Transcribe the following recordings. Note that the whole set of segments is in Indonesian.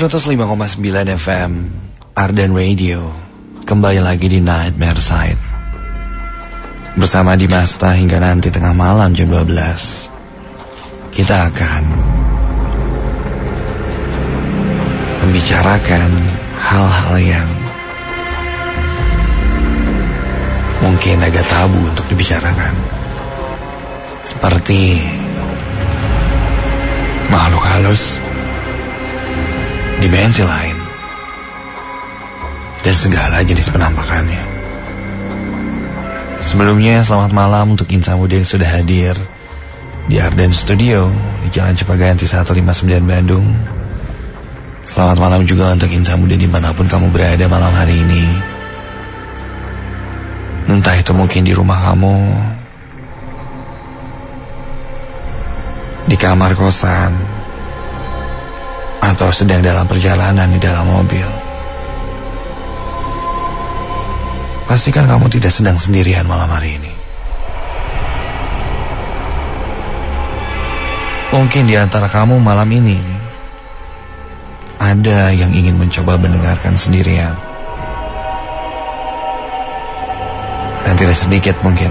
105,9 FM Arden Radio. Kembali lagi di Nightmare Side bersama Dimasta hingga nanti tengah malam jam 12. Kita akan membicarakan hal-hal yang mungkin agak tabu untuk dibicarakan, seperti makhluk halus, dimensi lain, dan segala jenis penampakannya. Sebelumnya, selamat malam untuk Insan Muda yang sudah hadir di Arden Studio di Jalan Cipaganti 159 Bandung. Selamat malam juga untuk Insan Muda dimanapun kamu berada malam hari ini. Entah itu mungkin di rumah kamu, di kamar kosan, atau sedang dalam perjalanan di dalam mobil. Pastikan kamu tidak sedang sendirian malam hari ini. Mungkin di antara kamu malam ini ada yang ingin mencoba mendengarkan sendirian. Dan tidak sedikit mungkin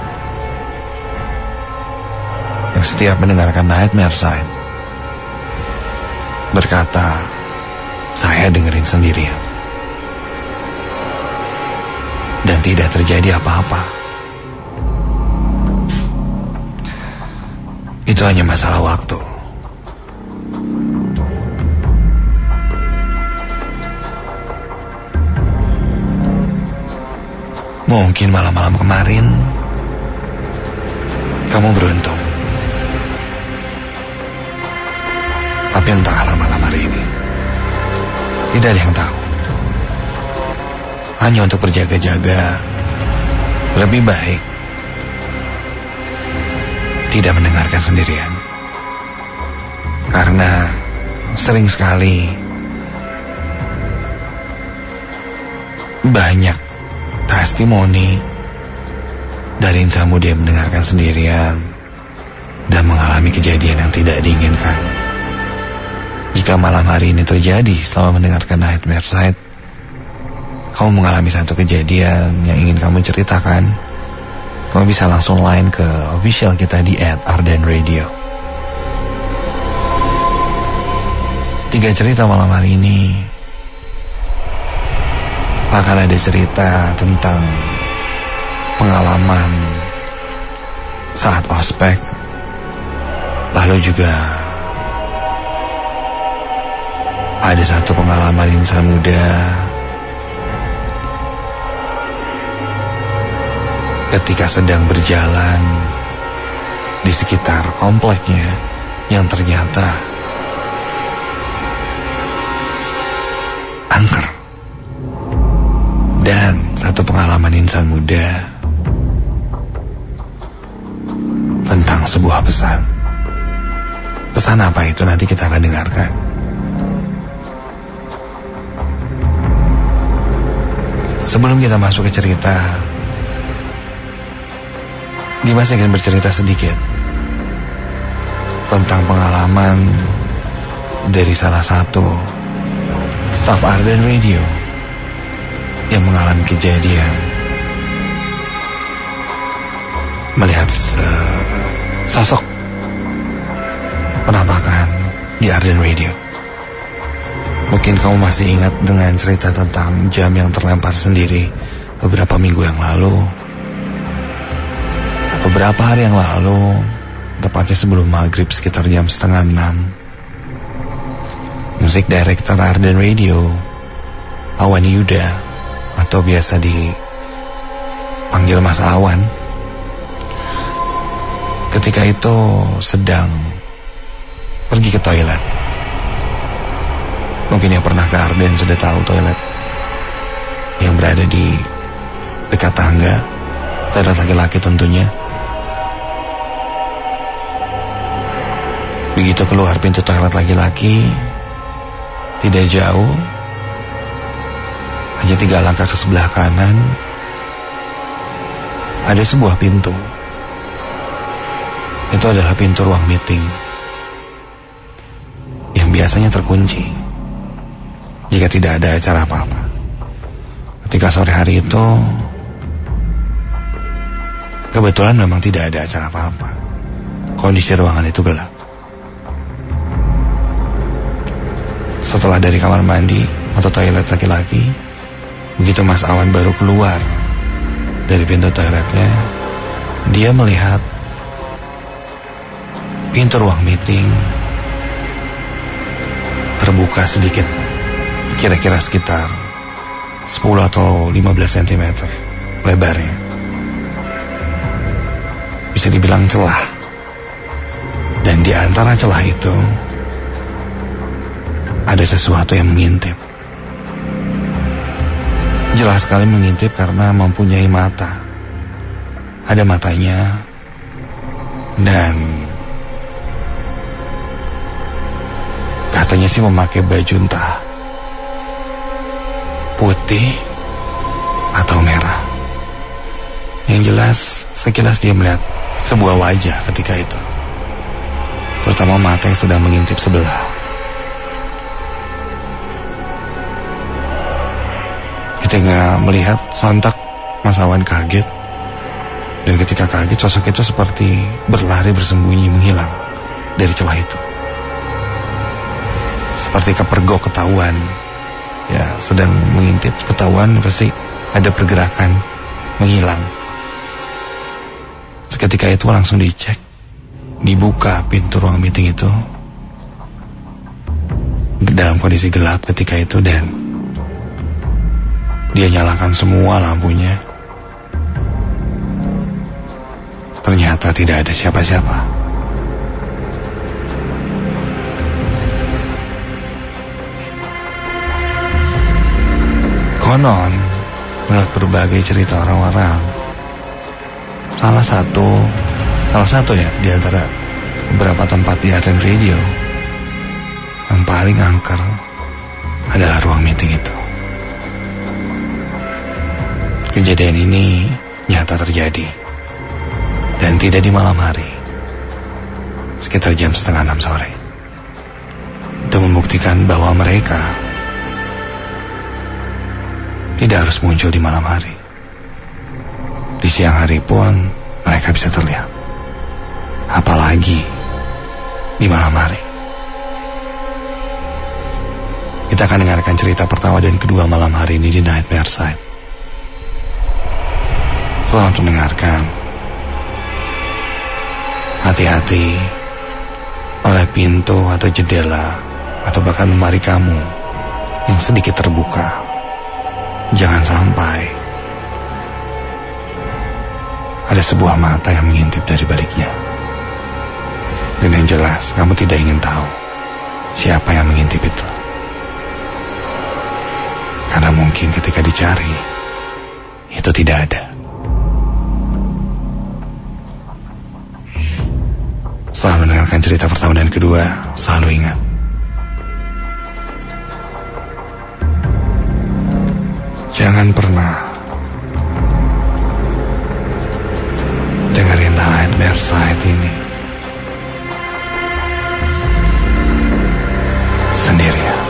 yang setiap mendengarkan Nightmare Side berkata, saya dengerin sendirian dan tidak terjadi apa-apa. Itu hanya masalah waktu. Mungkin malam-malam kemarin kamu beruntung, tapi entahlah malam hari ini. Tidak ada yang tahu. Hanya untuk berjaga-jaga, lebih baik tidak mendengarkan sendirian. Karena sering sekali banyak testimoni dari insan muda yang mendengarkan sendirian dan mengalami kejadian yang tidak diinginkan. Jika malam hari ini terjadi selama mendengarkan Nightmare Side, kamu mengalami satu kejadian yang ingin kamu ceritakan, kamu bisa langsung line ke official kita di @ardenradio. 3 cerita malam hari ini akan ada cerita tentang pengalaman saat ospek, lalu juga ada satu pengalaman insan muda ketika sedang berjalan di sekitar kompleknya yang ternyata angker. Dan satu pengalaman insan muda tentang sebuah pesan. Pesan apa itu nanti kita akan dengarkan. Sebelum kita masuk ke cerita, Dimas ingin bercerita sedikit tentang pengalaman dari salah satu staf Arden Radio yang mengalami kejadian melihat sosok penampakan di Arden Radio. Mungkin kamu masih ingat dengan cerita tentang jam yang terlempar sendiri beberapa minggu yang lalu. Beberapa hari yang lalu, tepatnya sebelum maghrib sekitar jam 5:30, musik director Arden Radio, Awan Yuda, atau biasa dipanggil Mas Awan, ketika itu sedang pergi ke toilet. Mungkin yang pernah ke Arden sudah tahu toilet yang berada di dekat tangga, toilet laki-laki tentunya. Begitu keluar pintu toilet laki-laki, tidak jauh, hanya 3 langkah ke sebelah kanan, ada sebuah pintu. Itu adalah pintu ruang meeting yang biasanya terkunci. jika tidak ada acara apa-apa. Ketika sore hari itu kebetulan memang tidak ada acara apa-apa. Kondisi ruangan itu gelap. Setelah dari kamar mandi atau toilet laki-laki, begitu Mas Awan baru keluar dari pintu toiletnya, dia melihat pintu ruang meeting terbuka sedikit, kira-kira sekitar 10 atau 15 cm lebarnya. Bisa dibilang celah. Dan di antara celah itu ada sesuatu yang mengintip. Jelas sekali mengintip karena mempunyai mata. Ada matanya. Dan katanya sih memakai baju entah putih atau merah. Yang jelas, sekilas dia melihat sebuah wajah ketika itu, terutama mata yang sedang mengintip sebelah. Ketika melihat, sontak Mas Awan kaget. Dan ketika kaget, sosok itu seperti berlari bersembunyi menghilang dari celah itu. Seperti kepergok ketahuan, ya sedang mengintip, ketahuan pasti ada pergerakan menghilang. Seketika itu langsung dicek, dibuka pintu ruang meeting itu dalam kondisi gelap ketika itu, dan dia nyalakan semua lampunya. Ternyata tidak ada siapa-siapa. Konon, menurut berbagai cerita orang-orang, salah satu ya di antara beberapa tempat di Arden Radio yang paling angker adalah ruang meeting itu. Kejadian ini nyata terjadi, dan tidak di malam hari, sekitar jam 5:30 sore. Itu membuktikan bahwa mereka tidak harus muncul di malam hari. Di siang hari pun mereka bisa terlihat, apalagi di malam hari. Kita akan dengarkan cerita pertama dan kedua malam hari ini di Nightmare Side. Selamat mendengarkan. Hati-hati oleh pintu atau jendela atau bahkan lemari kamu yang sedikit terbuka. Jangan sampai ada sebuah mata yang mengintip dari baliknya. Dan yang jelas, kamu tidak ingin tahu siapa yang mengintip itu. Karena mungkin ketika dicari, itu tidak ada. Selalu mendengarkan cerita pertama dan kedua, selalu ingat, jangan pernah dengerin Nightmare Side ini sendirian.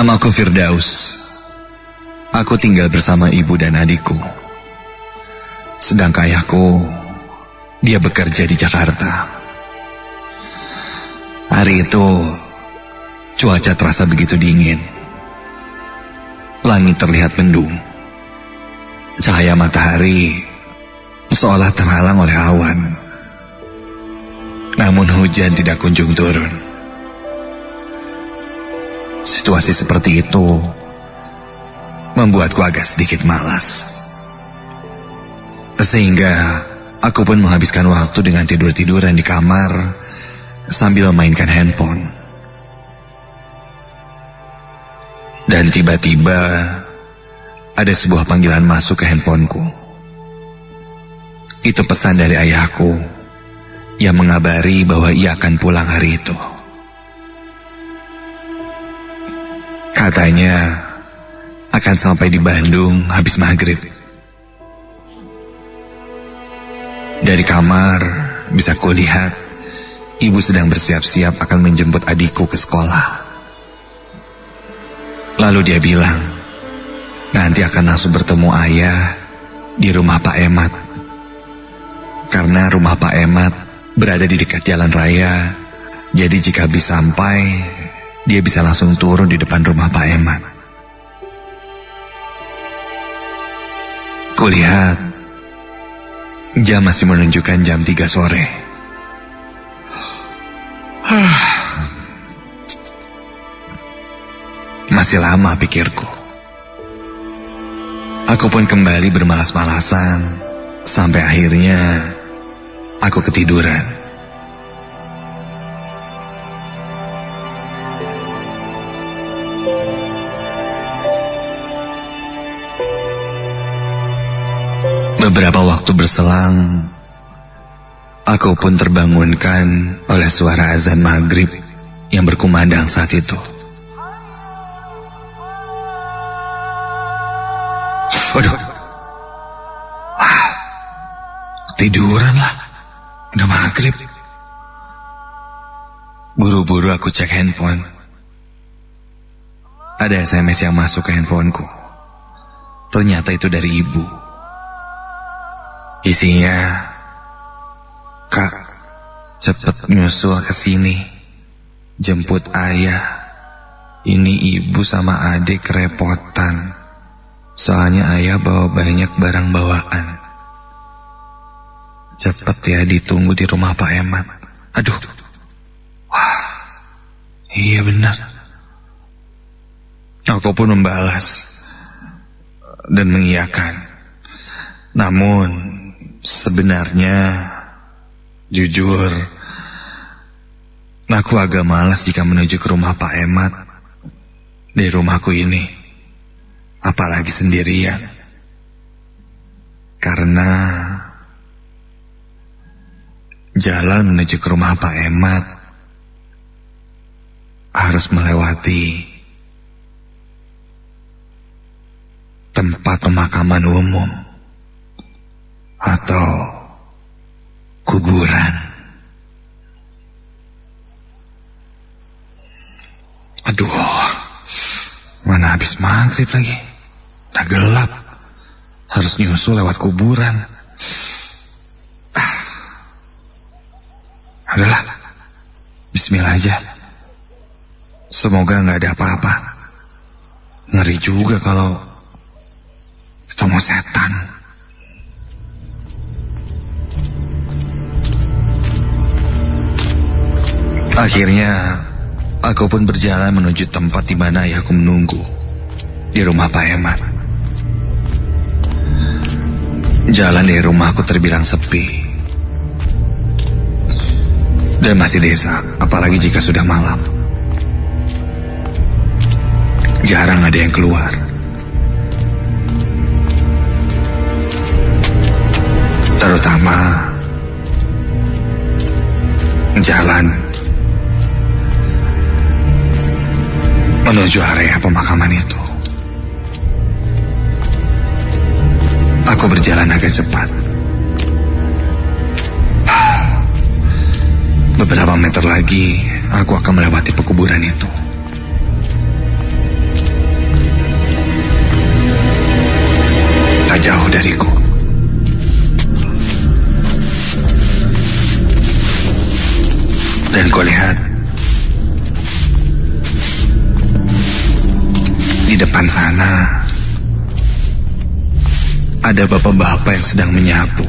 Namaku Firdaus. Aku tinggal bersama ibu dan adikku. Sedangkan ayahku, dia bekerja di Jakarta. Hari itu, cuaca terasa begitu dingin. Langit terlihat mendung. Cahaya matahari seolah terhalang oleh awan. Namun hujan tidak kunjung turun. Situasi seperti itu membuatku agak sedikit malas. Sehingga aku pun menghabiskan waktu dengan tidur-tiduran di kamar sambil memainkan handphone. Dan tiba-tiba ada sebuah panggilan masuk ke handphoneku. Itu pesan dari ayahku yang mengabari bahwa ia akan pulang hari itu. Katanya akan sampai di Bandung habis maghrib. Dari kamar bisa kulihat ibu sedang bersiap-siap akan menjemput adikku ke sekolah. Lalu dia bilang nanti akan langsung bertemu ayah di rumah Pak Emat. Karena rumah Pak Emat berada di dekat jalan raya, jadi jika habis sampai, dia bisa langsung turun di depan rumah Pak Emat. Kulihat jam masih menunjukkan jam 3 sore. Masih lama pikirku. Aku pun kembali bermalas-malasan sampai akhirnya aku ketiduran. Beberapa waktu berselang, aku pun terbangunkan oleh suara azan maghrib yang berkumandang saat itu. Waduh, tiduran lah, udah maghrib. Buru-buru aku cek handphone. Ada SMS yang masuk ke handphoneku. Ternyata itu dari ibu. Isinya, "Kak, cepet nyusul ke sini, jemput ayah. Ini ibu sama adik kerepotan. Soalnya ayah bawa banyak barang bawaan. Cepet ya, ditunggu di rumah Pak Emat." Aduh, wah, iya benar. Aku pun membalas dan mengiyakan. Namun sebenarnya, jujur, aku agak malas jika menuju ke rumah Pak Emat di rumahku ini, apalagi sendirian. Karena jalan menuju ke rumah Pak Emat harus melewati tempat pemakaman umum atau kuburan. Aduh, mana habis maghrib lagi, udah gelap, harus nyusul lewat kuburan. Adalah, bismillah aja. Semoga gak ada apa-apa. Ngeri juga kalau ketemu setan. Akhirnya aku pun berjalan menuju tempat di mana ayahku menunggu, di rumah Pak Emat. Jalan dari rumahku terbilang sepi dan masih desa, apalagi jika sudah malam. Jarang ada yang keluar. Terutama jalan menuju area pemakaman itu. Aku berjalan agak cepat. Beberapa meter lagi, aku akan melewati pekuburan itu. Dan kulihat di depan sana ada bapak-bapak yang sedang menyapu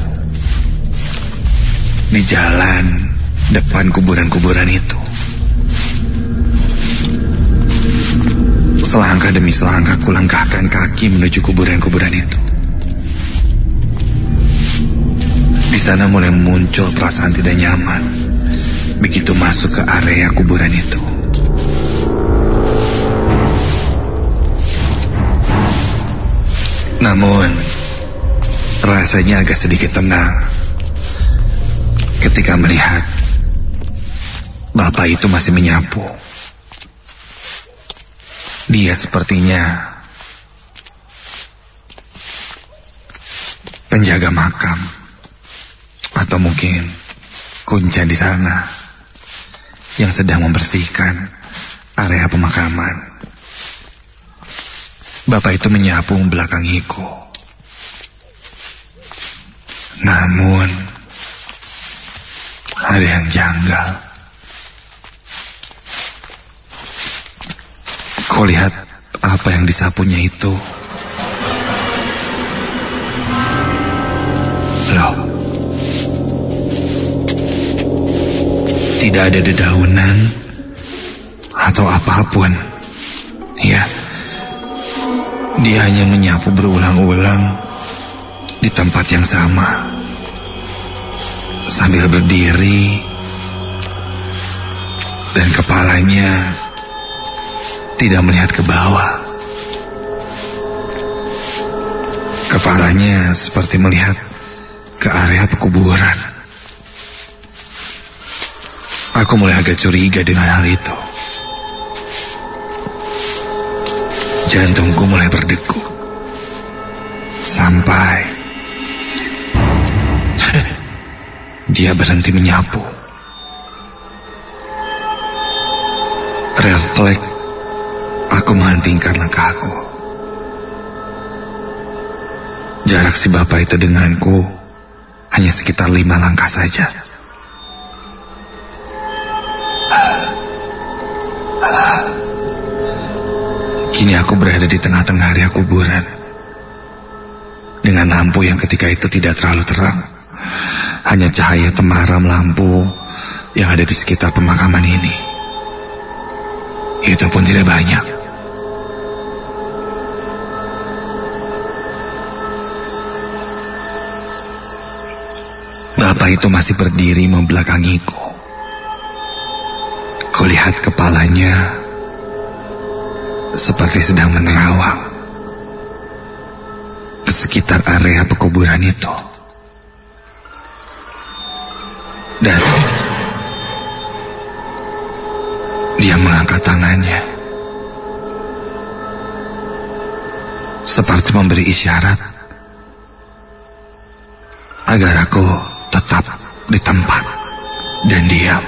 di jalan depan kuburan-kuburan itu. Selangkah demi selangkah kulangkahkan kaki menuju kuburan-kuburan itu. Di sana mulai muncul perasaan tidak nyaman begitu masuk ke area kuburan itu. Namun rasanya agak sedikit tenang ketika melihat bapak itu masih menyapu. Dia sepertinya penjaga makam atau mungkin kunci di sana yang sedang membersihkan area pemakaman. Bapak itu menyapu membelakangiku. Namun ada yang janggal. Kulihat apa yang disapunya itu. Loh, tidak ada dedaunan atau apapun. Ya, dia hanya menyapu berulang-ulang di tempat yang sama sambil berdiri, dan kepalanya tidak melihat ke bawah. Kepalanya seperti melihat ke area pekuburan. Aku mulai agak curiga dengan hal itu. Jantungku mulai berdegup sampai dia berhenti menyapu. Refleks aku menghentikan langkahku. Jarak si bapak itu denganku hanya sekitar 5 langkah saja. Kini aku berada di tengah-tengah area kuburan dengan lampu yang ketika itu tidak terlalu terang. Hanya cahaya temaram lampu yang ada di sekitar pemakaman ini. Itu pun tidak banyak. Bapak itu masih berdiri membelakangiku. Kulihat kepalanya seperti sedang menerawang ke sekitar area pekuburan itu. Dan dia mengangkat tangannya seperti memberi isyarat agar aku tetap di tempat dan diam.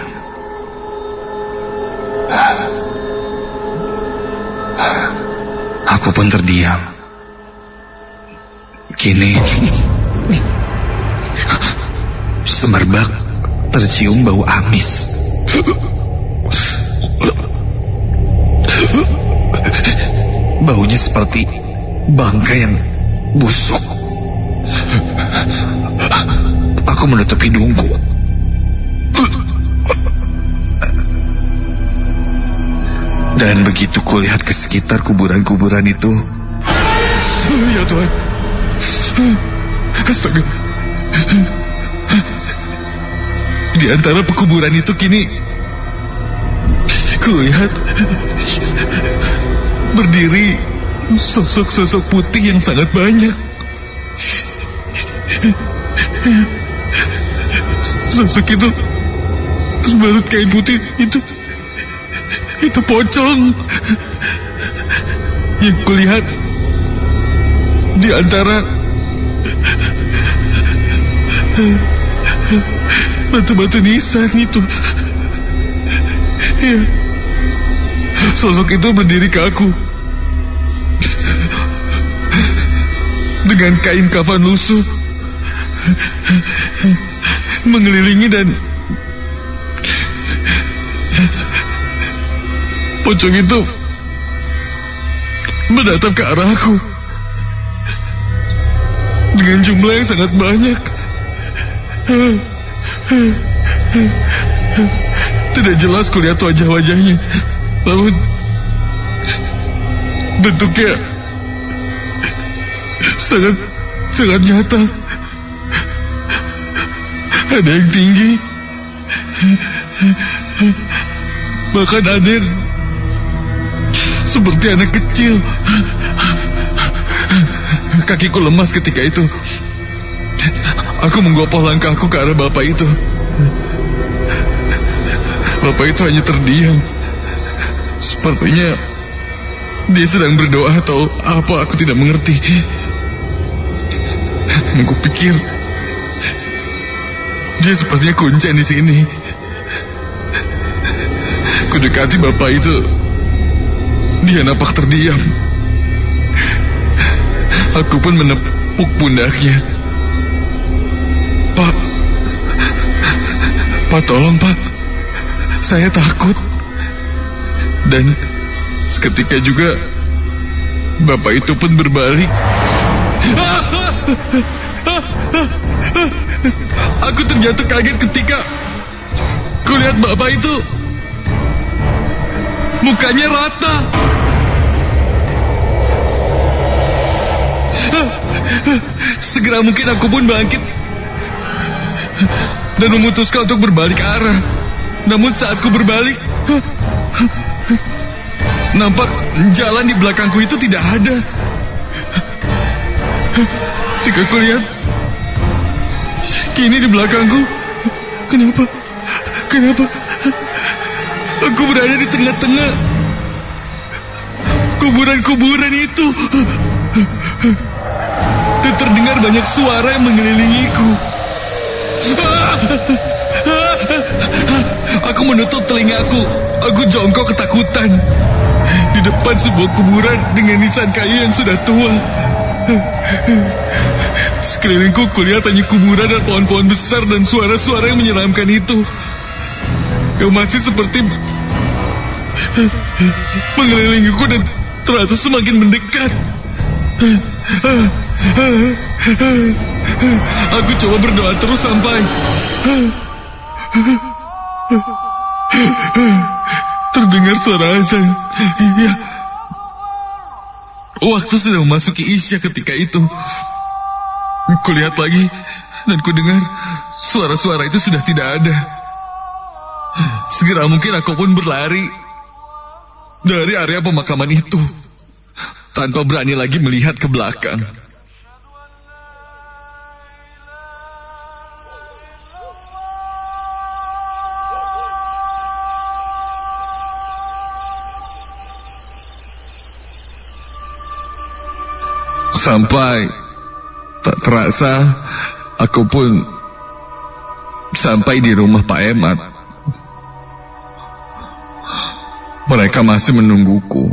Aku pun terdiam. Kini semerbak tercium bau amis. Baunya seperti bangkai yang busuk. Aku menutup hidungku. Dan begitu kulihat ke sekitar kuburan-kuburan itu, ya Tuhan, astaga, di antara pekuburan itu kini kulihat berdiri sosok-sosok putih yang sangat banyak. Sosok itu terbalut kain putih itu pocong. Yang kulihat di antara batu-batu nisan itu. Ya, sosok itu berdiri ke aku dengan kain kafan lusuh mengelilingi dan Pocong itu menatap ke arahku dengan jumlah yang sangat banyak. Tidak jelas kulihat wajah-wajahnya, namun bentuknya sangat nyata. Ada yang tinggi, bahkan ada yang seperti anak kecil. Kakiku lemas ketika itu. Aku menggopoh langkahku ke arah bapak itu. Bapak itu hanya terdiam. Sepertinya dia sedang berdoa atau apa, aku tidak mengerti. Aku pikir dia sepertinya kuncen di sini. Ku dekati bapak itu. Dia nampak terdiam. Aku pun menepuk pundaknya. Pak, tolong Pak. Saya takut. Dan seketika juga bapak itu pun berbalik. Aku terjatuh kaget ketika kulihat bapak itu mukanya rata. Segera mungkin aku pun bangkit dan memutuskan untuk berbalik arah. Namun saat ku berbalik, nampak jalan di belakangku itu tidak ada. Ketika ku lihat, kini di belakangku, kenapa aku berada di tengah-tengah kuburan-kuburan itu. Dan terdengar banyak suara yang mengelilingiku. Aku menutup telingaku. Aku jongkok ketakutan di depan sebuah kuburan dengan nisan kayu yang sudah tua. Sekelilingku kulihat hanya kuburan dan pohon-pohon besar dan suara-suara yang menyeramkan itu yang masih seperti mengelilingiku dan ternyata semakin mendekat. Aku coba berdoa terus sampai terdengar suara azan. Iya, waktu sudah memasuki Isya ketika itu. Kulihat lagi dan kudengar suara-suara itu sudah tidak ada. Segera mungkin aku pun berlari dari area pemakaman itu tanpa berani lagi melihat ke belakang. Sampai tak terasa aku pun sampai di rumah Pak Emat. Mereka masih menungguku.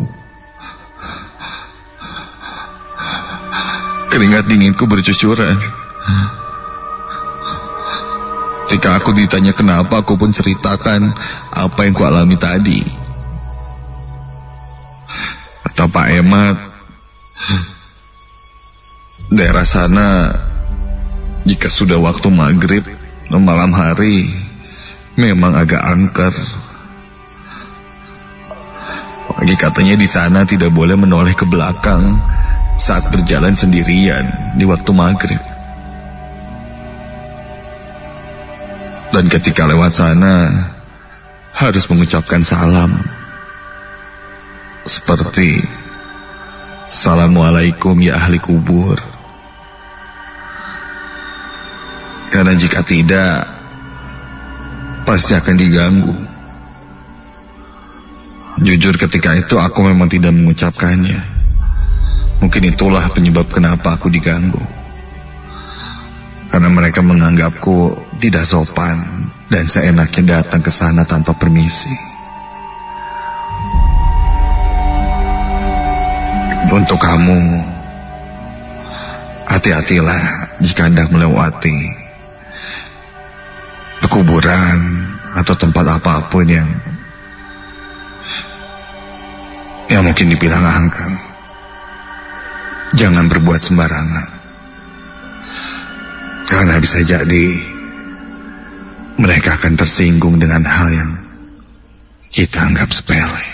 Keringat dinginku bercucuran. Ketika aku ditanya kenapa, aku pun ceritakan apa yang kualami tadi. Kata Pak Emat, daerah sana jika sudah waktu maghrib malam hari memang agak angker. Lagi katanya di sana tidak boleh menoleh ke belakang saat berjalan sendirian di waktu maghrib. Dan ketika lewat sana harus mengucapkan salam seperti Assalamualaikum ya ahli kubur. Karena jika tidak, pasti akan diganggu. Jujur ketika itu aku memang tidak mengucapkannya. Mungkin itulah penyebab kenapa aku diganggu. Karena mereka menganggapku tidak sopan dan seenaknya datang ke sana tanpa permisi. Untuk kamu, hati-hatilah jika hendak melewati kuburan atau tempat apapun yang yang mungkin dibilang angkang. Jangan berbuat sembarangan, karena bisa jadi mereka akan tersinggung dengan hal yang kita anggap sepele.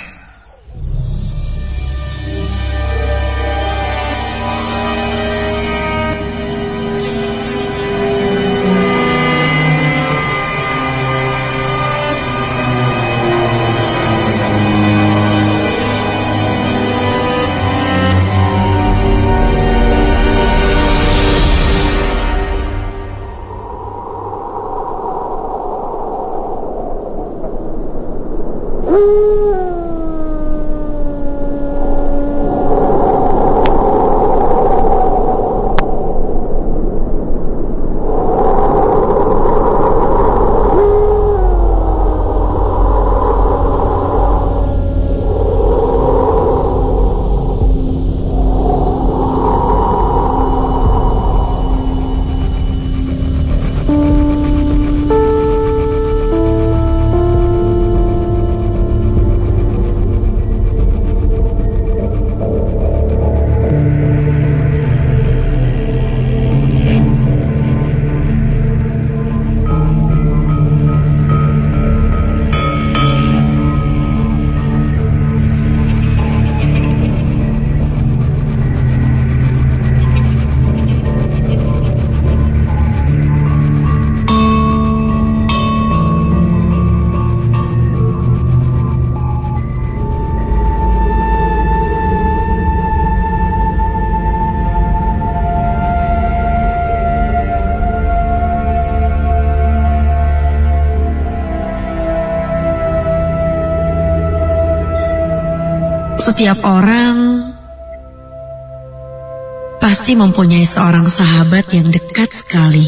Setiap orang pasti mempunyai seorang sahabat yang dekat sekali.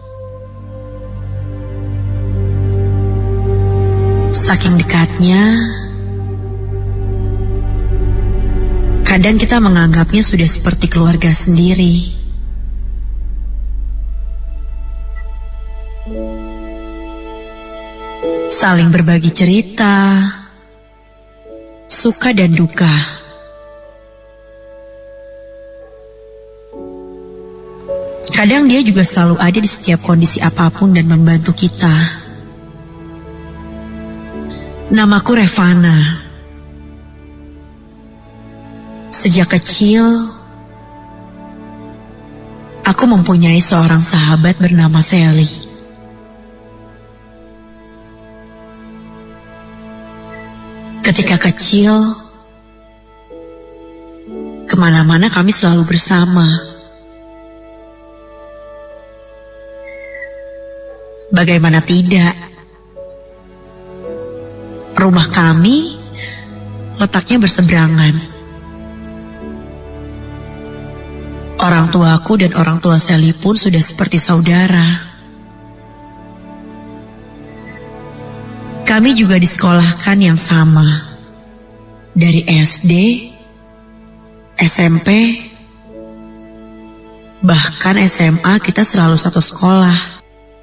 Saking dekatnya, kadang kita menganggapnya sudah seperti keluarga sendiri. Saling berbagi cerita, suka dan duka. Kadang dia juga selalu ada di setiap kondisi apapun dan membantu kita. Namaku Revana. Sejak kecil, aku mempunyai seorang sahabat bernama Sally. Ketika kecil, kemana-mana kami selalu bersama. Bagaimana tidak? Rumah kami letaknya berseberangan. Orang tuaku dan orang tua Sally pun sudah seperti saudara. Kami juga disekolahkan yang sama. Dari SD, SMP, bahkan SMA kita selalu satu sekolah.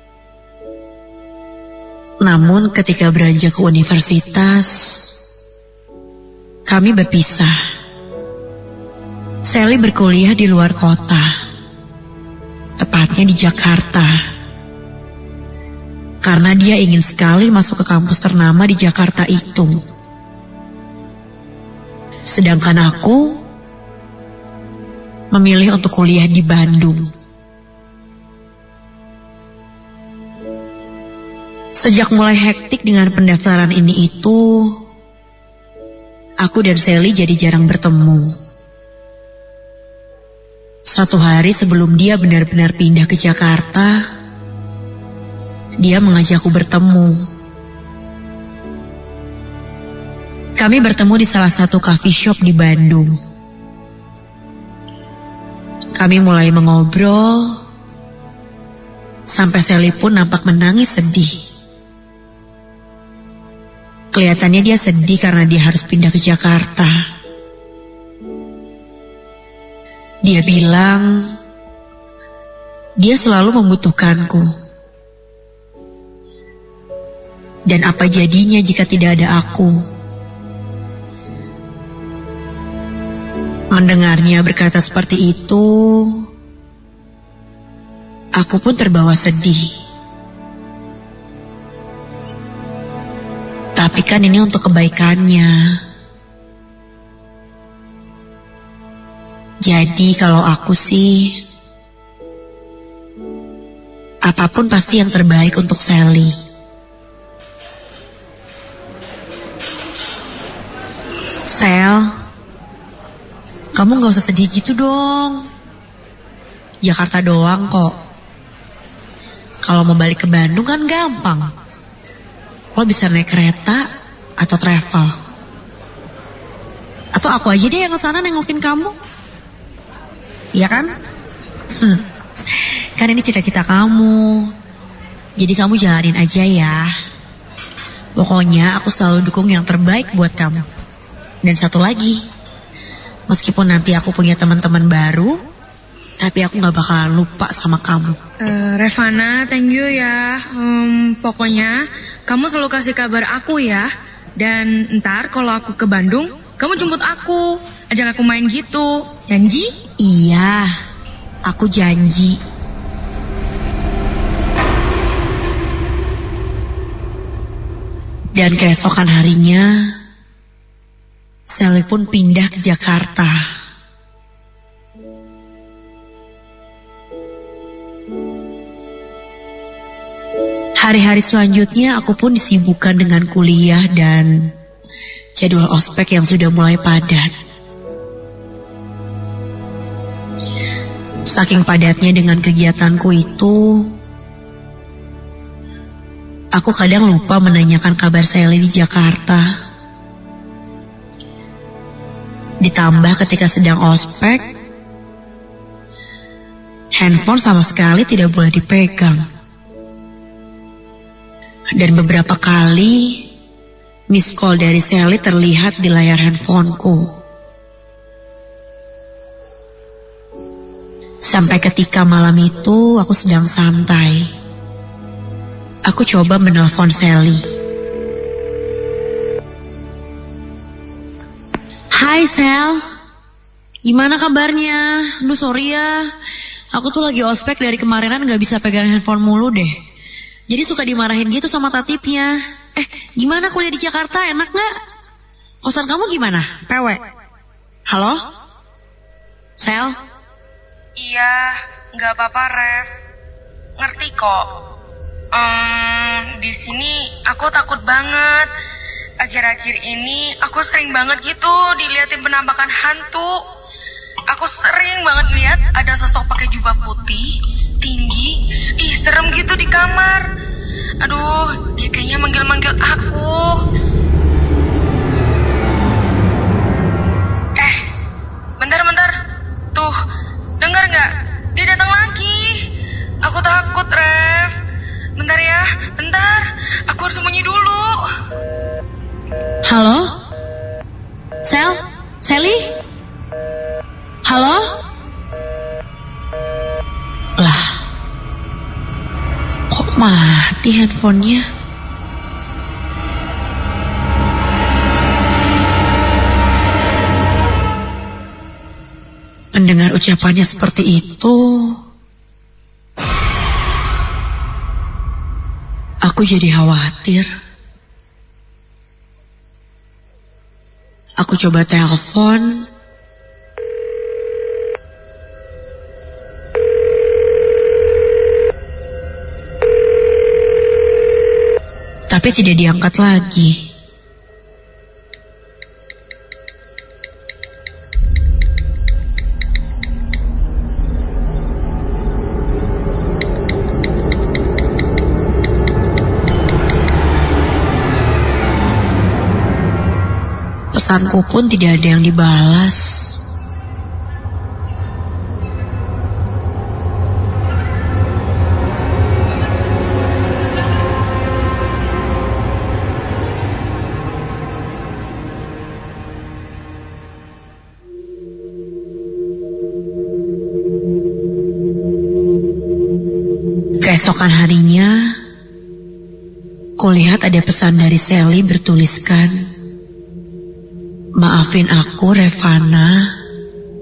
Namun ketika beranjak ke universitas, kami berpisah. Sally berkuliah di luar kota, tepatnya di Jakarta. Karena dia ingin sekali masuk ke kampus ternama di Jakarta itu. Sedangkan aku memilih untuk kuliah di Bandung. Sejak mulai hektik dengan pendaftaran ini itu, aku dan Sally jadi jarang bertemu. Suatu hari sebelum dia benar-benar pindah ke Jakarta, dia mengajakku bertemu. Kami bertemu di salah satu coffee shop di Bandung. Kami mulai mengobrol, sampai Sally pun nampak menangis sedih. Kelihatannya dia sedih karena dia harus pindah ke Jakarta. Dia bilang, dia selalu membutuhkanku. Dan apa jadinya jika tidak ada aku? Mendengarnya berkata seperti itu, aku pun terbawa sedih. Tapi kan ini untuk kebaikannya. Jadi kalau aku sih, apapun pasti yang terbaik untuk Sally. Sel, kamu gak usah sedih gitu dong. Jakarta doang kok. Kalau mau balik ke Bandung kan gampang. Lo bisa naik kereta atau travel. Atau aku aja deh yang kesana nengokin kamu. Iya kan? Kan ini cita-cita kamu. Jadi kamu jalanin aja ya. Pokoknya aku selalu dukung yang terbaik buat kamu. Dan satu lagi, meskipun nanti aku punya teman-teman baru, tapi aku gak bakalan lupa sama kamu. Revana, thank you ya. Pokoknya kamu selalu kasih kabar aku ya. Dan ntar kalau aku ke Bandung, kamu jemput aku, ajak aku main gitu. Janji? Iya, aku janji. Dan keesokan harinya, Sally pun pindah ke Jakarta. Hari-hari selanjutnya aku pun disibukkan dengan kuliah dan jadwal ospek yang sudah mulai padat. Saking padatnya dengan kegiatanku itu, aku kadang lupa menanyakan kabar Sally di Jakarta. Ditambah ketika sedang ospek, handphone sama sekali tidak boleh dipegang. Dan beberapa kali miss call dari Sally terlihat di layar handphoneku. Sampai ketika malam itu aku sedang santai, aku coba menelpon Sally. Hai Sel, gimana kabarnya? Duh sorry ya, aku tuh lagi ospek dari kemarinan gak bisa pegang handphone mulu deh. Jadi suka dimarahin gitu sama tatipnya. Gimana kuliah di Jakarta, enak gak? Kosan kamu gimana? PW? Halo? Sel? Iya, gak apa-apa Rev. Ngerti kok. Di sini aku takut banget. Akhir-akhir ini aku sering banget gitu diliatin penampakan hantu. Aku sering banget lihat ada sosok pakai jubah putih, tinggi, serem gitu di kamar. Aduh, dia kayaknya manggil-manggil aku. Bentar. Tuh, dengar nggak? Dia datang lagi. Aku takut, Rev. Bentar ya, bentar. Aku harus sembunyi dulu. Halo? Sel? Sally? Halo? Lah, kok mati handphonenya? Mendengar ucapannya seperti itu, aku jadi khawatir. Aku coba telepon, tapi tidak diangkat lagi. Pesanku pun tidak ada yang dibalas. Keesokan harinya, kulihat ada pesan dari Sally bertuliskan, "Maafin aku, Revana.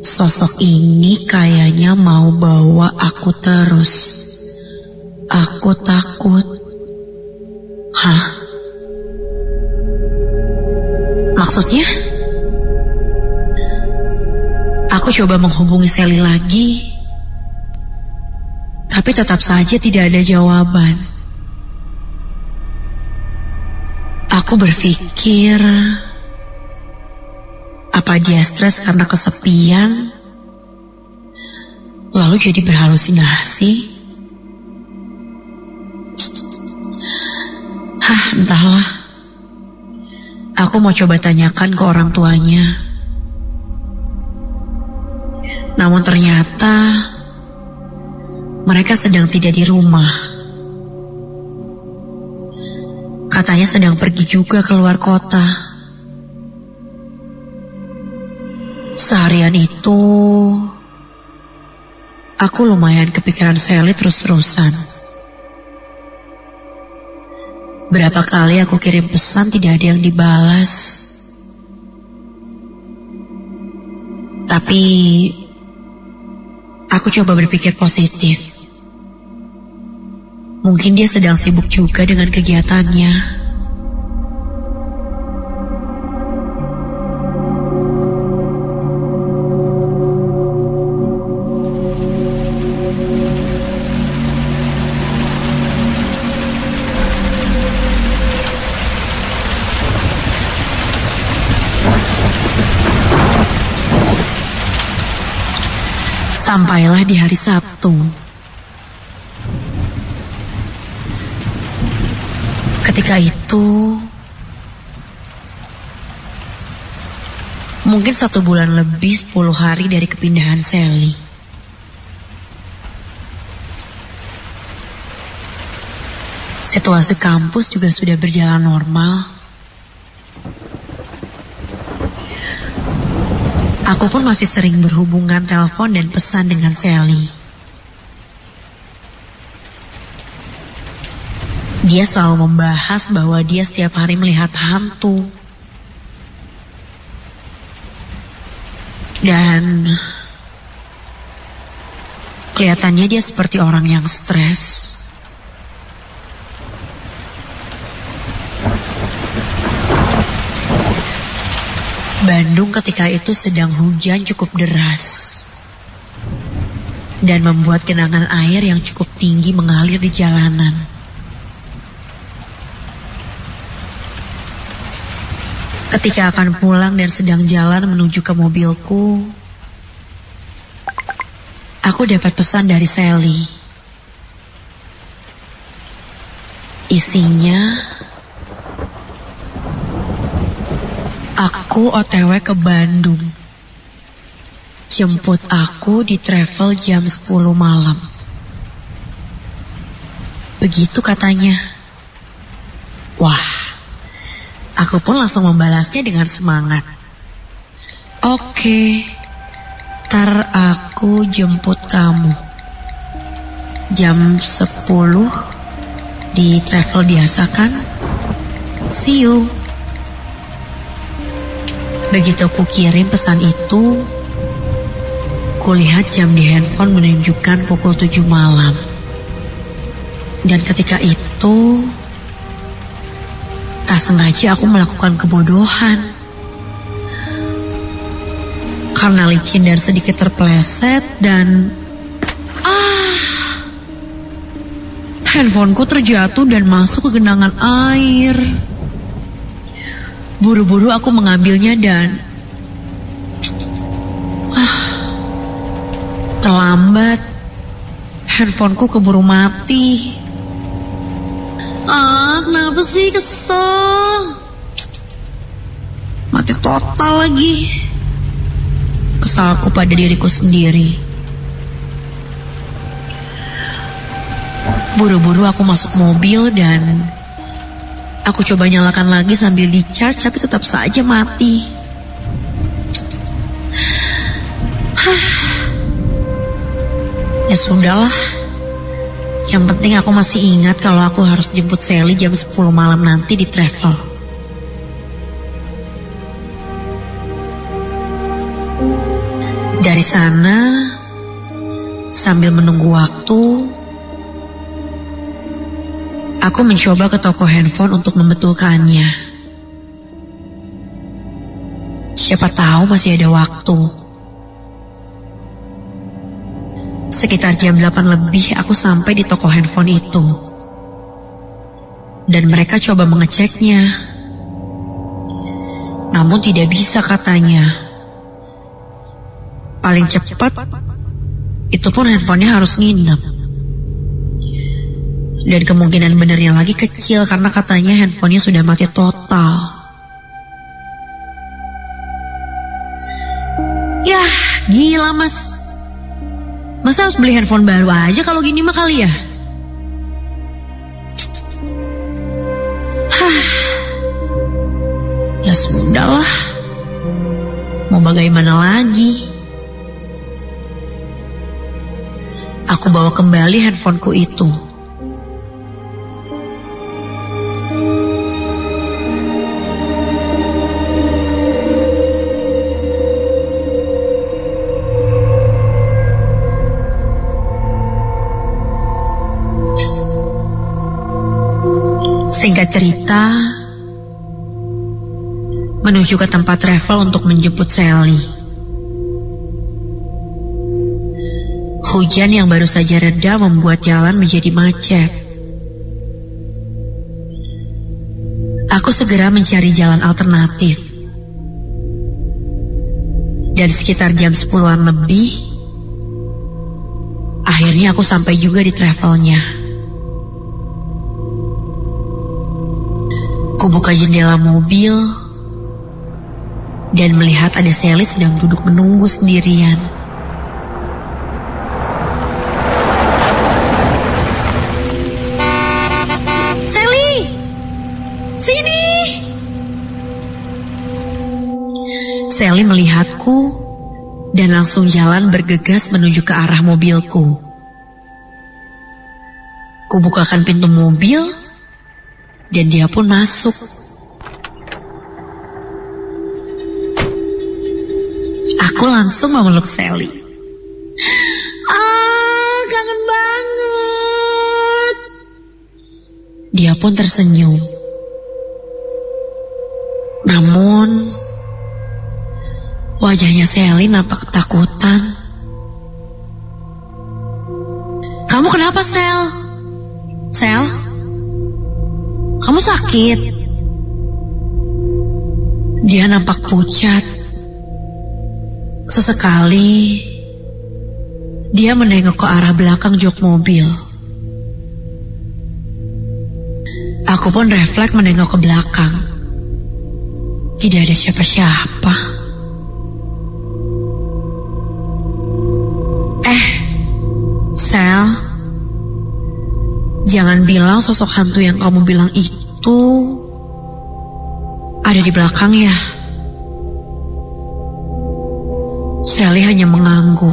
Sosok ini kayaknya mau bawa aku terus. Aku takut. Hah? Maksudnya? Aku coba menghubungi Sally lagi, tapi tetap saja tidak ada jawaban. Aku berpikir, apa dia stres karena kesepian, lalu jadi berhalusinasi? Entahlah. Aku mau coba tanyakan ke orang tuanya. Namun ternyata mereka sedang tidak di rumah. Katanya sedang pergi juga keluar kota. Seharian itu aku lumayan kepikiran Sally terus-terusan. Berapa kali aku kirim pesan tidak ada yang dibalas. Tapi aku coba berpikir positif. Mungkin dia sedang sibuk juga dengan kegiatannya. Sampailah di hari Sabtu. Ketika itu, mungkin 1 bulan lebih 10 hari dari kepindahan Sally. Situasi kampus juga sudah berjalan normal. Aku pun masih sering berhubungan telepon dan pesan dengan Sally. Dia selalu membahas bahwa dia setiap hari melihat hantu. Dan kelihatannya dia seperti orang yang stres. Bandung ketika itu sedang hujan cukup deras dan membuat genangan air yang cukup tinggi mengalir di jalanan. Ketika akan pulang dan sedang jalan menuju ke mobilku, aku dapat pesan dari Sally. Isinya, aku OTW ke Bandung. Jemput aku di travel jam 10 malam. Begitu katanya. Wah, aku pun langsung membalasnya dengan semangat. Oke, ntar aku jemput kamu. Jam 10 di travel biasa kan? See you. Begitu ku kirim pesan itu, kulihat jam di handphone menunjukkan pukul 7 malam. Dan ketika itu, tak sengaja aku melakukan kebodohan. Karena licin dan sedikit terpeleset dan handphoneku terjatuh dan masuk ke genangan air. Buru-buru aku mengambilnya dan terlambat. Handphoneku keburu mati. Kenapa sih? Kesel. Mati total lagi. Kesalku pada diriku sendiri. Buru-buru aku masuk mobil dan aku coba nyalakan lagi sambil di-charge, tapi tetap saja mati. Ya sudahlah. Yang penting aku masih ingat kalau aku harus jemput Sally jam 10 malam nanti di travel. Dari sana, sambil menunggu waktu, aku mencoba ke toko handphone untuk membetulkannya. Siapa tahu masih ada waktu. Sekitar jam 8 lebih aku sampai di toko handphone itu. Dan mereka coba mengeceknya. Namun tidak bisa katanya. Paling cepat, itu pun handphonenya harus nginep. Dan kemungkinan benernya lagi kecil karena katanya handphonenya sudah mati total. Yah, gila mas. Masa harus beli handphone baru aja kalau gini mah kali ya? Ya sudahlah. Mau bagaimana lagi? Aku bawa kembali handphoneku itu. Singkat cerita, menuju ke tempat travel untuk menjemput Sally. Hujan yang baru saja reda membuat jalan menjadi macet. Aku segera mencari jalan alternatif. Dan sekitar jam 10-an lebih, akhirnya aku sampai juga di travelnya. Kubuka jendela mobil dan melihat ada Sally sedang duduk menunggu sendirian. Sally, sini! Sally melihatku dan langsung jalan bergegas menuju ke arah mobilku. Kubukakan pintu mobil dan dia pun masuk. Aku langsung memeluk Sally. Kangen banget. Dia pun tersenyum. Namun, wajahnya Sally nampak ketakutan. Kamu kenapa, Sel? Sel? Kamu sakit? Dia nampak pucat. Sesekali, dia menengok ke arah belakang jok mobil. Aku pun refleks menengok ke belakang. Tidak ada siapa-siapa. Sel, jangan bilang sosok hantu yang kamu bilang itu ada di belakang ya. Sally hanya mengangguk.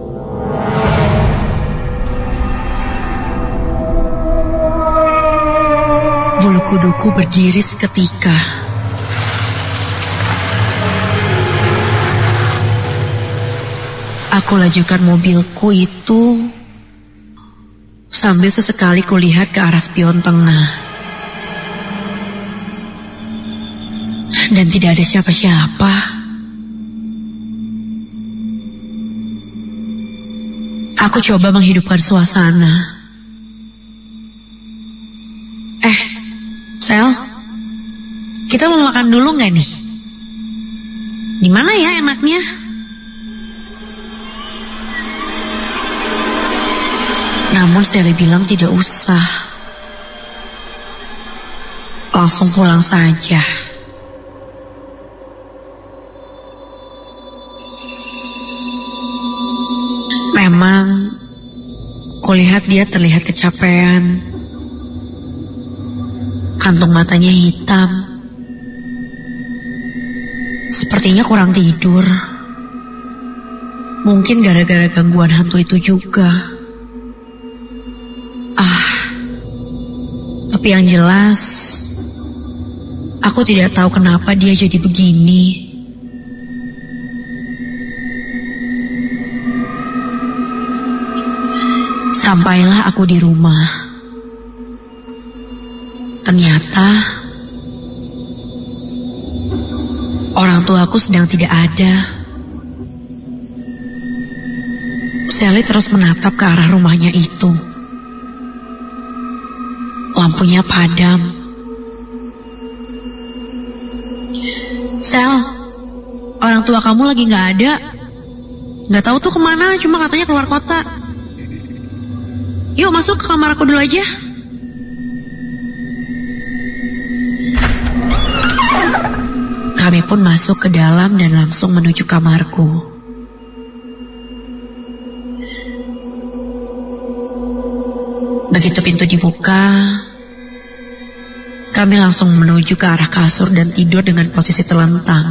Bulu kuduku berdiri seketika. Aku lajukan mobilku itu sambil sesekali kulihat ke arah spion tengah. Dan tidak ada siapa-siapa. Aku coba menghidupkan suasana. Sel, kita mau makan dulu nggak nih? Di mana ya enaknya? Namun Sally bilang tidak usah. Langsung pulang saja. Memang, kulihat dia terlihat kecapean. Kantung matanya hitam. Sepertinya kurang tidur. Mungkin gara-gara gangguan hantu itu juga. Tapi yang jelas, aku tidak tahu kenapa dia jadi begini. Sampailah aku di rumah. Ternyata orang tuaku sedang tidak ada. Sally terus menatap ke arah rumahnya itu. Lampunya padam. Sel, orang tua kamu lagi gak ada. Gak tahu tuh kemana, cuma katanya keluar kota. Yuk masuk ke kamar aku dulu aja. Kami pun masuk ke dalam dan langsung menuju kamarku. Begitu pintu dibuka, kami langsung menuju ke arah kasur dan tidur dengan posisi telentang.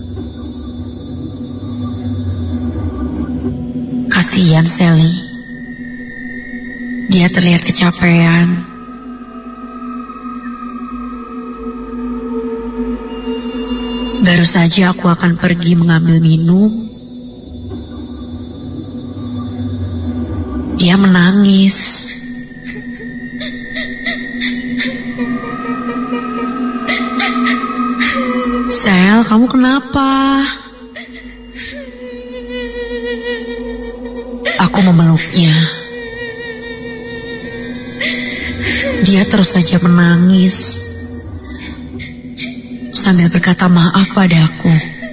Kasihan Sally. Dia terlihat kecapean. Baru saja aku akan pergi mengambil minum, dia menangis. Sel, kamu kenapa? Aku memeluknya. Dia terus saja menangis sambil berkata maaf padaku.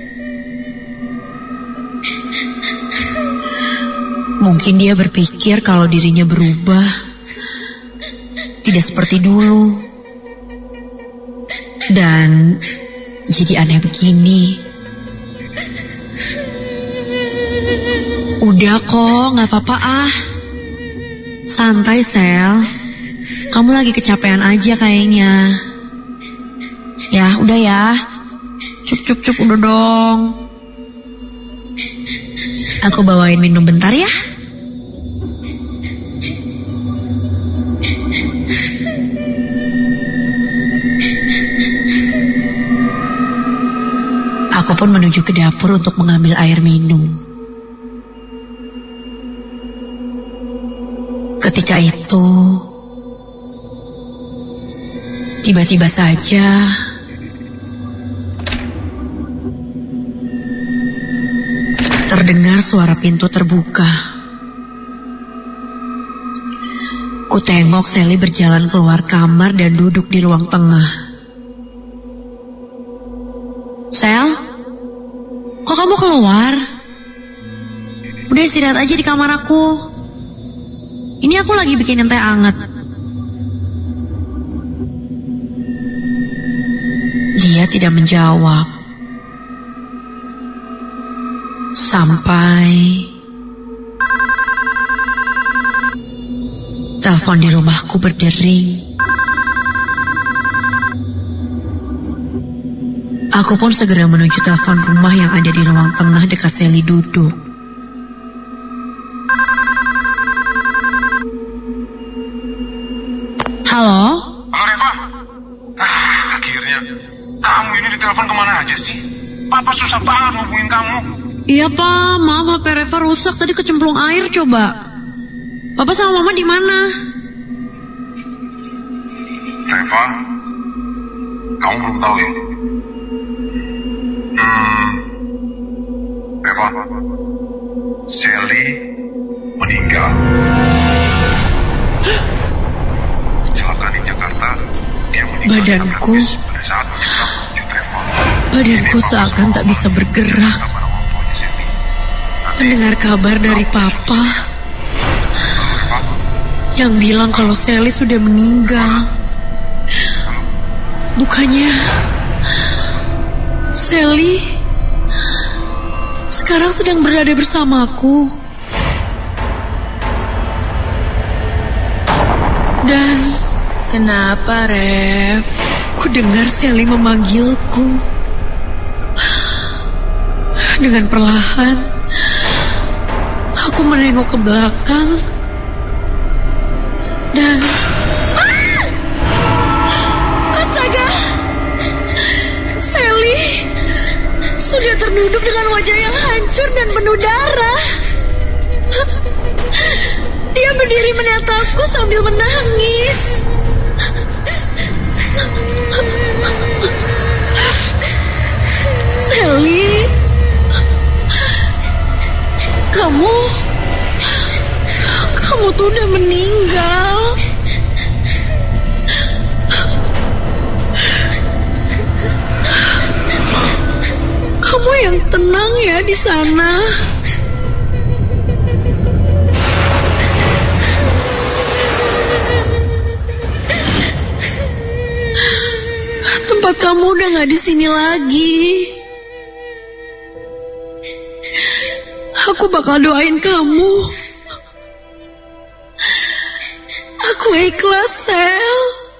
Mungkin dia berpikir kalau dirinya berubah, tidak seperti dulu, dan jadi aneh begini. Udah kok, gak apa-apa ah. Santai Sel, kamu lagi kecapean aja kayaknya. Ya, udah ya. Cup, udah dong. Aku bawain minum bentar ya. Aku pun menuju ke dapur untuk mengambil air minum. Ketika itu, tiba-tiba saja terdengar suara pintu terbuka. Kutengok Sally berjalan keluar kamar dan duduk di ruang tengah. Sel, kok kamu keluar? Udah istirahat aja di kamar aku. Ini aku lagi bikinin teh anget. Dia tidak menjawab. Sampai telepon di rumahku berdering. Aku pun segera menuju telepon rumah yang ada di ruang tengah dekat Sally duduk. Halo? Halo Reva. Akhirnya. Kamu ini ditelepon kemana aja sih? Papa susah banget hubungin kamu. Iya Pak, maaf HP Reva rusak tadi kecemplung air coba. Papa sama Mama di mana? Reva, kamu belum tahu ya? Reva, Sally meninggal. Kecelakaan di Jakarta, dia meninggal. Badanku seakan tak bisa bergerak. Mendengar kabar dari Papa yang bilang kalau Sally sudah meninggal. Bukannya Sally sekarang sedang berada bersamaku. Dan kenapa, Rev? Ku dengar Sally memanggilku. Dengan perlahan, aku menengok ke belakang. Dan astaga, Sally sudah terduduk dengan wajah yang hancur dan penuh darah. Dia berdiri menatapku sambil menangis. Sally, kamu tuh udah meninggal. Kamu yang tenang ya di sana. Tempat kamu udah gak di sini lagi. Aku bakal doain kamu. Aku ikhlas, Sel.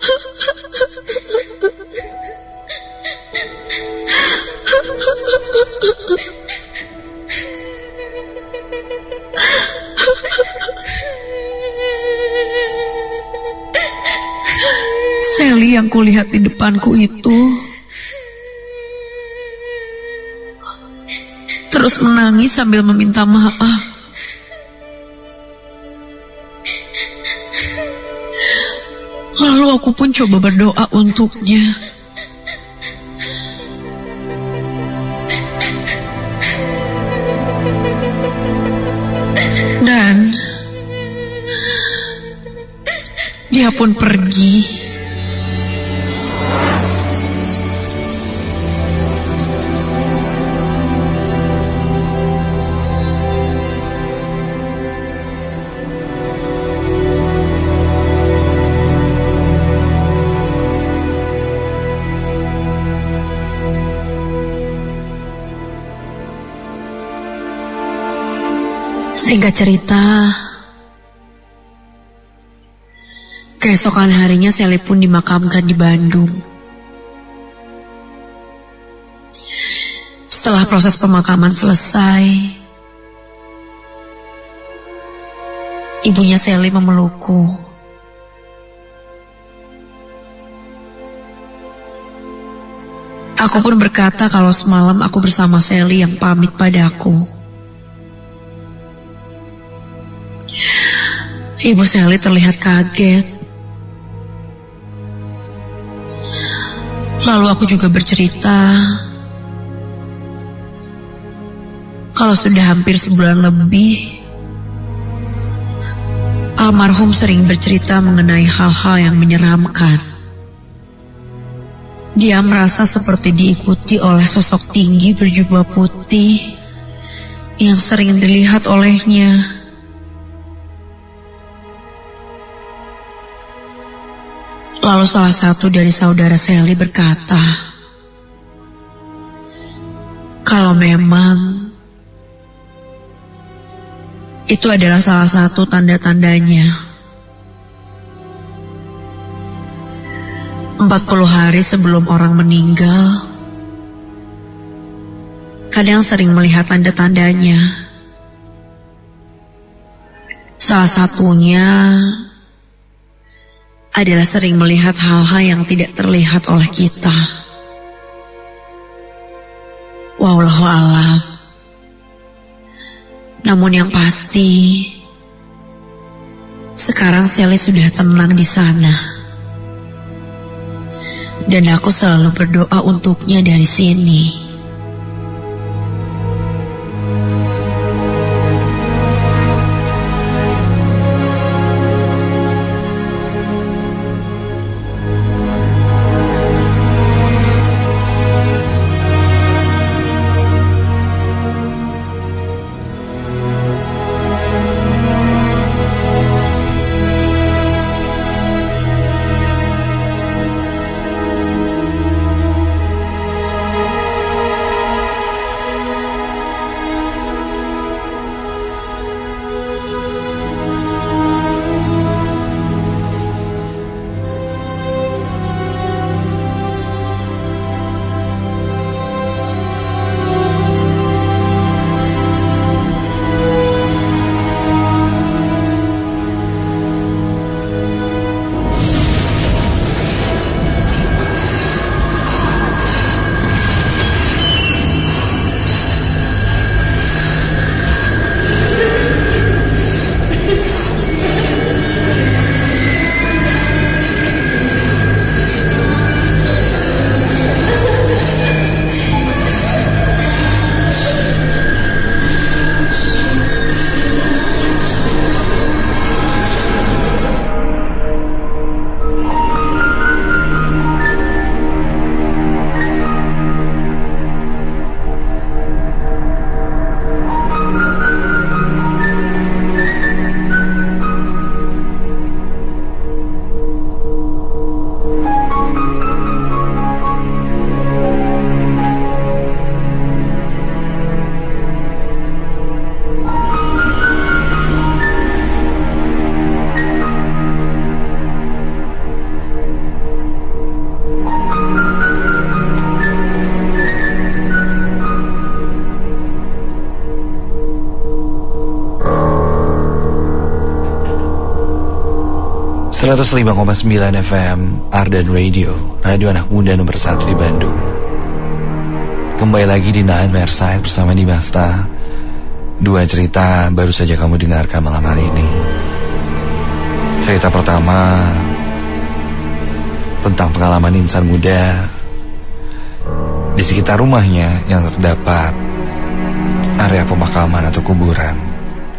Sally yang kulihat di depanku itu terus menangis sambil meminta maaf. Lalu aku pun coba berdoa untuknya. Dan dia pun pergi. Singkat cerita, keesokan harinya Sally pun dimakamkan di Bandung. Setelah proses pemakaman selesai, ibunya Sally memelukku. Aku pun berkata kalau semalam aku bersama Sally yang pamit padaku. Ibu Sally terlihat kaget. Lalu aku juga bercerita kalau sudah hampir sebulan lebih almarhum sering bercerita mengenai hal-hal yang menyeramkan. Dia merasa seperti diikuti oleh sosok tinggi berjubah putih yang sering dilihat olehnya. Lalu salah satu dari saudara Sally berkata, kalau memang itu adalah salah satu tanda-tandanya. 40 hari sebelum orang meninggal, kadang sering melihat tanda-tandanya. Salah satunya adalah sering melihat hal-hal yang tidak terlihat oleh kita. Wallahu a'lam. Namun yang pasti, sekarang Sally sudah tenang di sana. Dan aku selalu berdoa untuknya dari sini. 105,9 FM Ardan Radio, radio anak muda nomor 1 di Bandung. Kembali lagi di Nightmare Side bersama Dimasta. Dua cerita baru saja kamu dengarkan malam hari ini. Cerita pertama tentang pengalaman insan muda di sekitar rumahnya yang terdapat area pemakaman atau kuburan.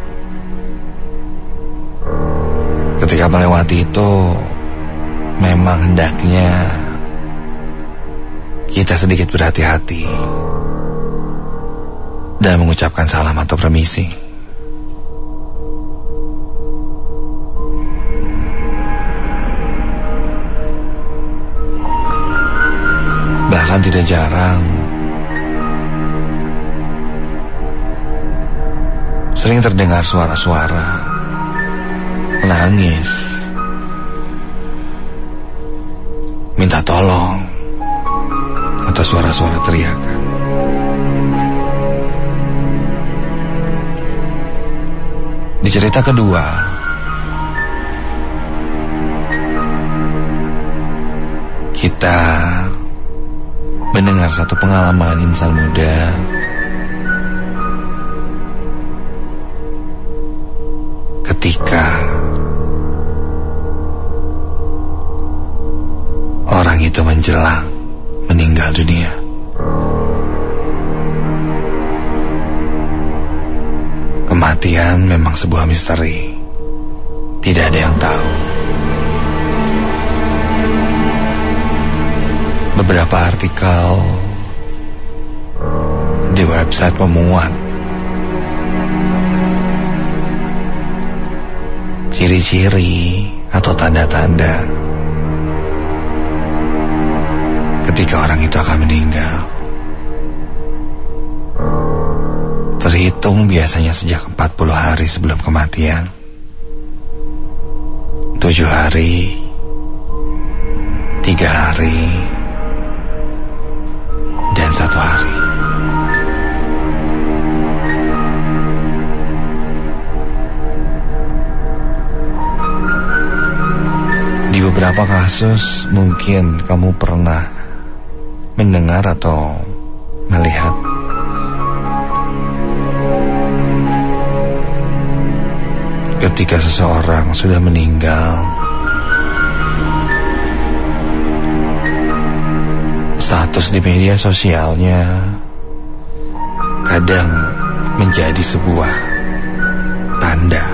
Ketika melewati itu, memang hendaknya kita sedikit berhati-hati dan mengucapkan salam atau permisi. Bahkan tidak jarang sering terdengar suara-suara menangis, minta tolong, atau suara-suara teriakan. Di cerita kedua, kita mendengar satu pengalaman insan muda ketika orang itu menjelang meninggal dunia. Kematian memang sebuah misteri. Tidak ada yang tahu. Beberapa artikel di website memuat ciri-ciri atau tanda-tanda ketika orang itu akan meninggal. Terhitung biasanya sejak 40 hari sebelum kematian, 7 hari, 3 hari, dan 1 hari. Di beberapa kasus mungkin kamu pernah mendengar atau melihat ketika seseorang sudah meninggal, status di media sosialnya kadang menjadi sebuah tanda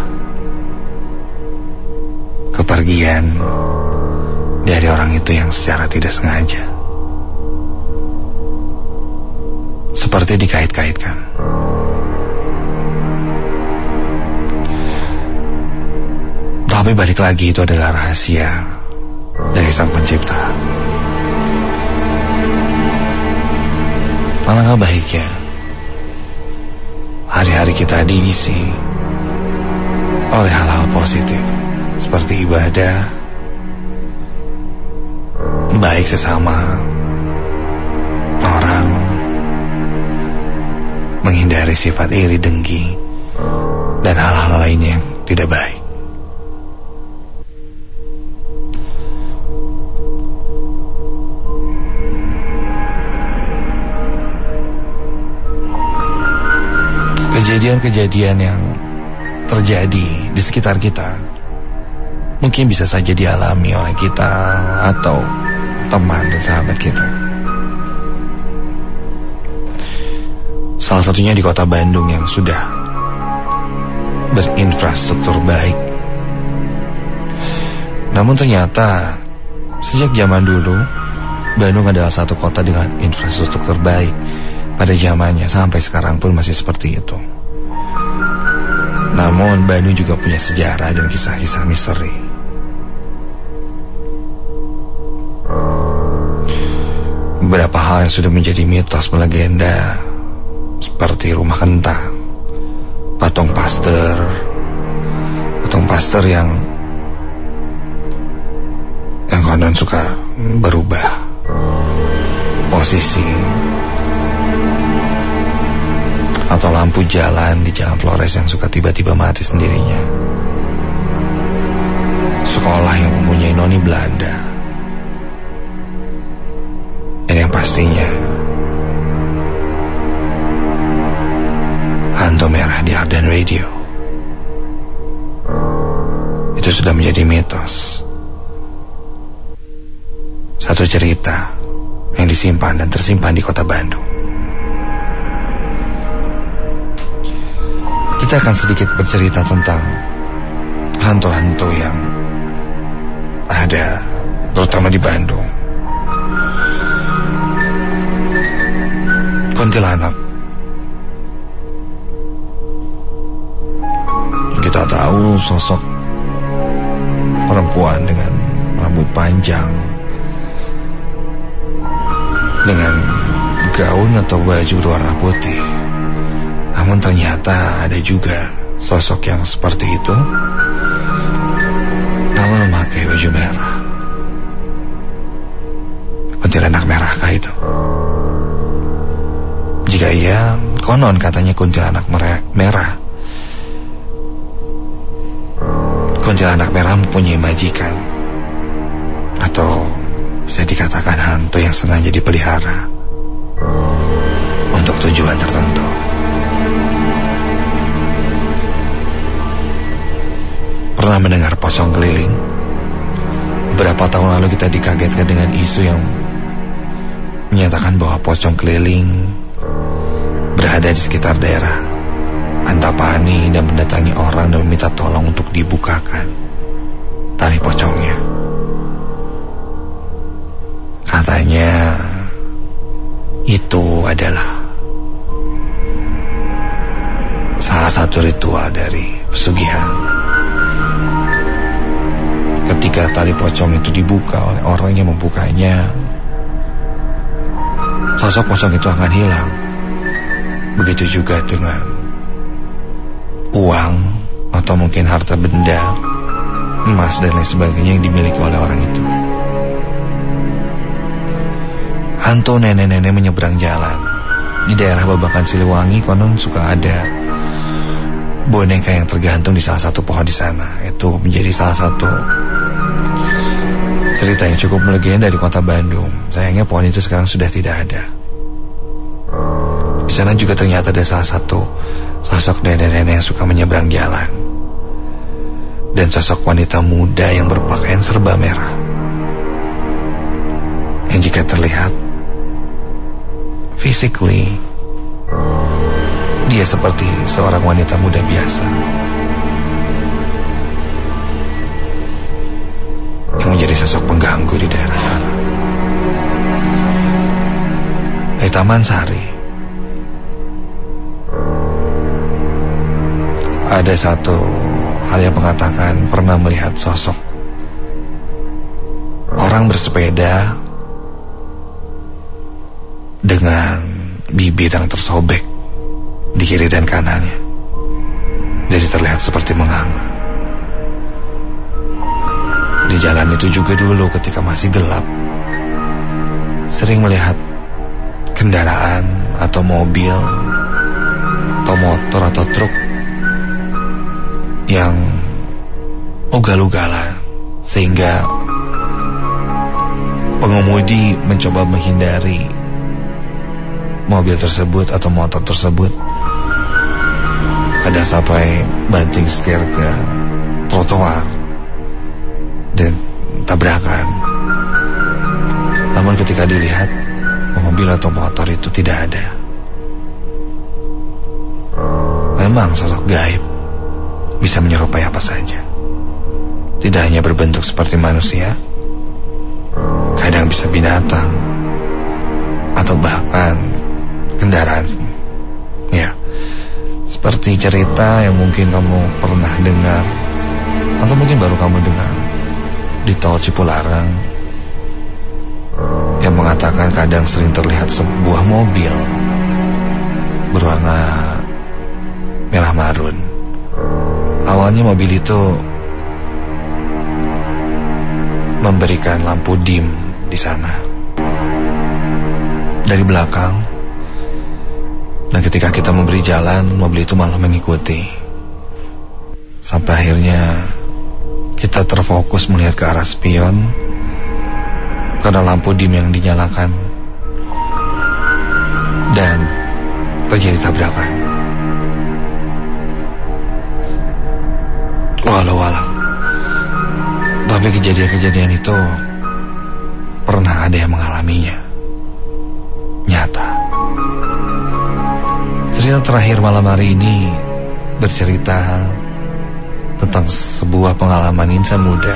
kepergian dari orang itu yang secara tidak sengaja, seperti dikait-kaitkan. Tapi balik lagi, itu adalah rahasia dari Sang Pencipta. Alangkah baiknya hari-hari kita diisi oleh hal-hal positif seperti ibadah, baik sesama orang, menghindari sifat iri dengki dan hal-hal lainnya yang tidak baik. Kejadian-kejadian yang terjadi di sekitar kita mungkin bisa saja dialami oleh kita atau teman dan sahabat kita. Salah satunya di kota Bandung yang sudah berinfrastruktur baik. Namun ternyata sejak zaman dulu Bandung adalah satu kota dengan infrastruktur terbaik pada zamannya, sampai sekarang pun masih seperti itu. Namun Bandung juga punya sejarah dan kisah-kisah misteri. Beberapa hal yang sudah menjadi mitos melegenda, seperti rumah kentang, patung Pasteur yang konon suka berubah posisi, atau lampu jalan di Jalan Flores yang suka tiba-tiba mati sendirinya. sekolah yang mempunyai noni Belanda. Dan yang pastinya hantu merah di Ardan Radio. Itu sudah menjadi mitos. Satu cerita yang disimpan dan tersimpan di kota Bandung. Kita akan sedikit bercerita tentang hantu-hantu yang ada, terutama di Bandung. Kuntilanak. Kita tahu sosok perempuan dengan rambut panjang, dengan gaun atau baju berwarna putih. Namun ternyata ada juga sosok yang seperti itu, namun memakai baju merah. Kuntilanak merahkah itu? Jika iya, konon katanya kuntilanak merah. Kuntilanak merah mempunyai majikan, atau bisa dikatakan hantu yang sengaja dipelihara untuk tujuan tertentu. Pernah mendengar pocong keliling? Beberapa tahun lalu kita dikagetkan dengan isu yang menyatakan bahwa pocong keliling berada di sekitar daerah Antapani dan mendatangi orang dan meminta tolong untuk dibukakan tali pocongnya. Katanya itu adalah salah satu ritual dari pesugihan. Ketika tali pocong itu dibuka oleh orang yang membukanya, sosok pocong itu akan hilang. Begitu juga dengan uang atau mungkin harta benda, emas dan lain sebagainya yang dimiliki oleh orang itu. Hantu nenek-nenek menyeberang jalan. Di daerah Babakan Siliwangi konon suka ada boneka yang tergantung di salah satu pohon di sana. Itu menjadi salah satu cerita yang cukup melegenda di kota Bandung. Sayangnya pohon itu sekarang sudah tidak ada. Di sana juga ternyata ada salah satu sosok nenek-nenek yang suka menyeberang jalan, dan sosok wanita muda yang berpakaian serba merah, yang jika terlihat physically dia seperti seorang wanita muda biasa yang menjadi sosok pengganggu di daerah sana. Di Taman Sari ada satu hal yang mengatakan pernah melihat sosok orang bersepeda dengan bibir yang tersobek di kiri dan kanannya, jadi terlihat seperti menganga. Di jalan itu juga dulu ketika masih gelap, sering melihat kendaraan atau mobil atau motor atau truk yang ugal-ugalan, sehingga pengemudi mencoba menghindari mobil tersebut atau motor tersebut. Kadang sampai banting setir ke trotoar dan tabrakan. Namun ketika dilihat, mobil atau motor itu tidak ada. Memang sosok gaib bisa menyerupai apa saja. Tidak hanya berbentuk seperti manusia, kadang bisa binatang atau bahkan kendaraan. Ya, seperti cerita yang mungkin kamu pernah dengar atau mungkin baru kamu dengar di tol Cipularang, yang mengatakan kadang sering terlihat sebuah mobil berwarna merah marun. Awalnya mobil itu memberikan lampu dim di sana dari belakang, dan ketika kita memberi jalan, mobil itu malah mengikuti. Sampai akhirnya Kita terfokus melihat ke arah spion karena lampu dim yang dinyalakan, dan terjadi tabrakan. Walau-walau, tapi kejadian-kejadian itu pernah ada yang mengalaminya. Nyata. Cerita terakhir malam hari ini bercerita tentang sebuah pengalaman insan muda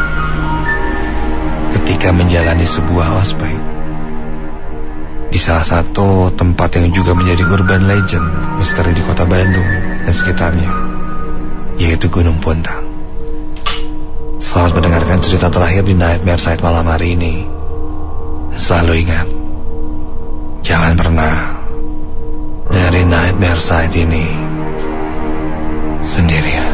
ketika menjalani sebuah ospek di salah satu tempat yang juga menjadi urban legend misteri di kota Bandung dan sekitarnya, yaitu Gunung Puntang. Selamat mendengarkan cerita terakhir di Nightmare Site malam hari ini. Selalu ingat, jangan pernah dari Nightmare Site ini sendirian.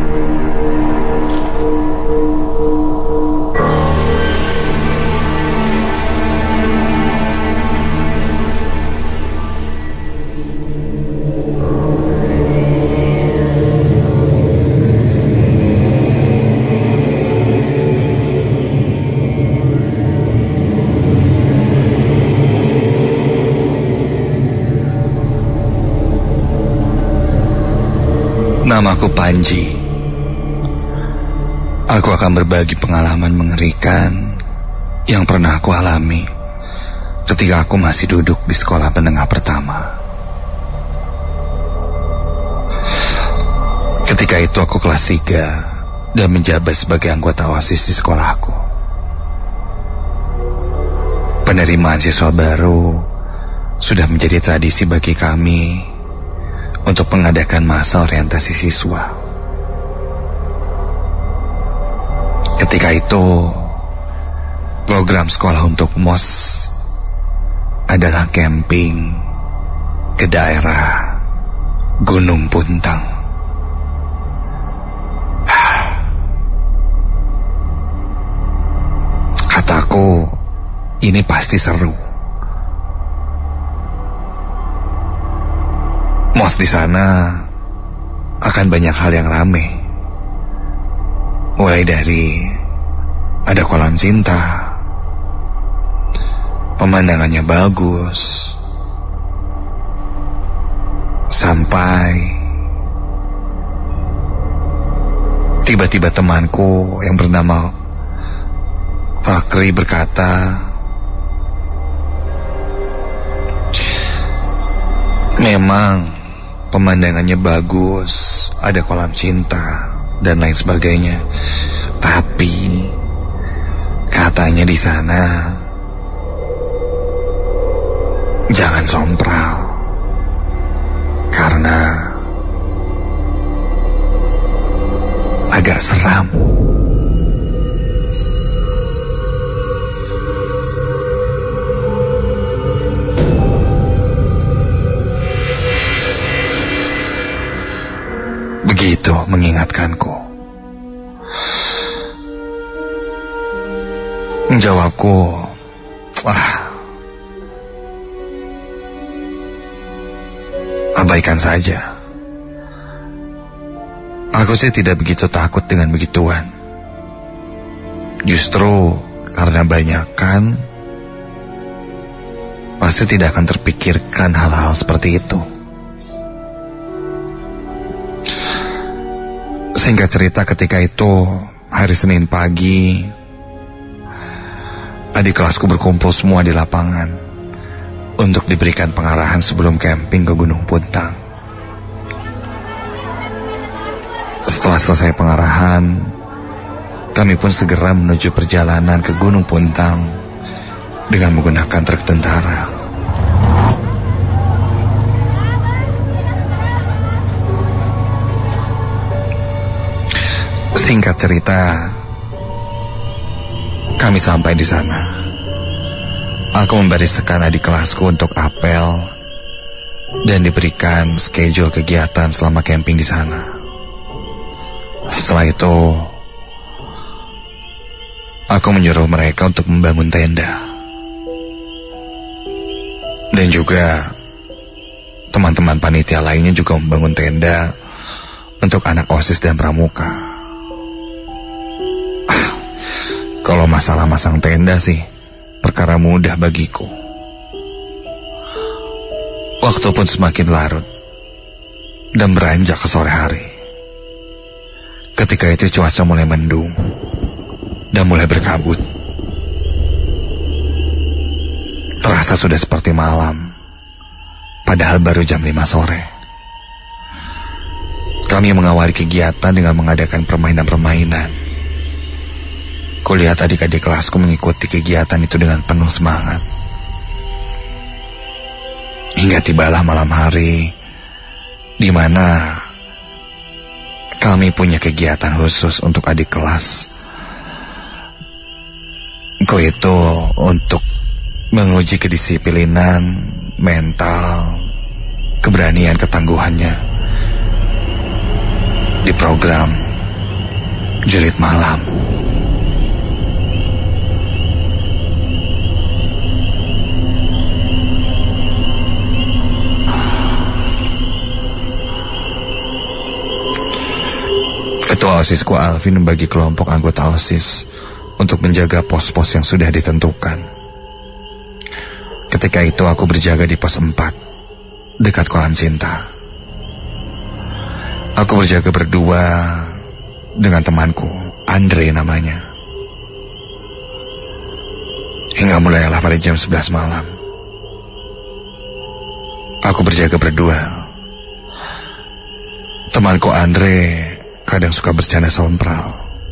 Namaku Panji. Aku akan berbagi pengalaman mengerikan yang pernah aku alami ketika aku masih duduk di sekolah menengah pertama. Ketika itu aku kelas 3 dan menjabat sebagai anggota OSIS di sekolahku. Penerimaan siswa baru sudah menjadi tradisi bagi kami untuk mengadakan masa orientasi siswa. Ketika itu, program sekolah untuk MOS adalah camping ke daerah Gunung Puntang. Kataku, ini pasti seru. MOS di sana akan banyak hal yang rame. Mulai dari ada kolam cinta, pemandangannya bagus, sampai tiba-tiba temanku yang bernama Fakri berkata, memang pemandangannya bagus, ada kolam cinta dan lain sebagainya. Tapi katanya di sana jangan sompral karena agak seram. Begitu mengingatkanku. Menjawabku, abaikan saja. Aku sih tidak begitu takut dengan begituan. Justru karena banyakan, pasti tidak akan terpikirkan hal-hal seperti itu. Singkat cerita, ketika itu hari Senin pagi, adik kelasku berkumpul semua di lapangan untuk diberikan pengarahan sebelum camping ke Gunung Puntang. Setelah selesai pengarahan, kami pun segera menuju perjalanan ke Gunung Puntang dengan menggunakan truk tentara. Singkat cerita, kami sampai di sana. Aku membariskan adik kelasku untuk apel dan diberikan schedule kegiatan selama camping di sana. Setelah itu, aku menyuruh mereka untuk membangun tenda. Dan juga teman-teman panitia lainnya juga membangun tenda untuk anak OSIS dan pramuka. Kalau masalah masang tenda sih perkara mudah bagiku. Waktu pun semakin larut dan beranjak ke sore hari. Ketika itu cuaca mulai mendung dan mulai berkabut. Terasa sudah seperti malam, padahal baru jam 5 sore. Kami mengawali kegiatan dengan mengadakan permainan-permainan. Kulihat adik-adik kelasku mengikuti kegiatan itu dengan penuh semangat. Hingga tibalah malam hari, di mana kami punya kegiatan khusus untuk adik kelas. Itu untuk menguji kedisiplinan, mental, keberanian, ketangguhannya di program Jurit Malam. Ketua OSISku Alvin membagi kelompok anggota OSIS untuk menjaga pos-pos yang sudah ditentukan. Ketika itu aku berjaga di pos 4 dekat kolam cinta. Aku berjaga berdua dengan temanku, Andre namanya. Hingga mulailah pada jam 11 malam. Aku berjaga berdua. Temanku Andre kadang suka bercanda sompral.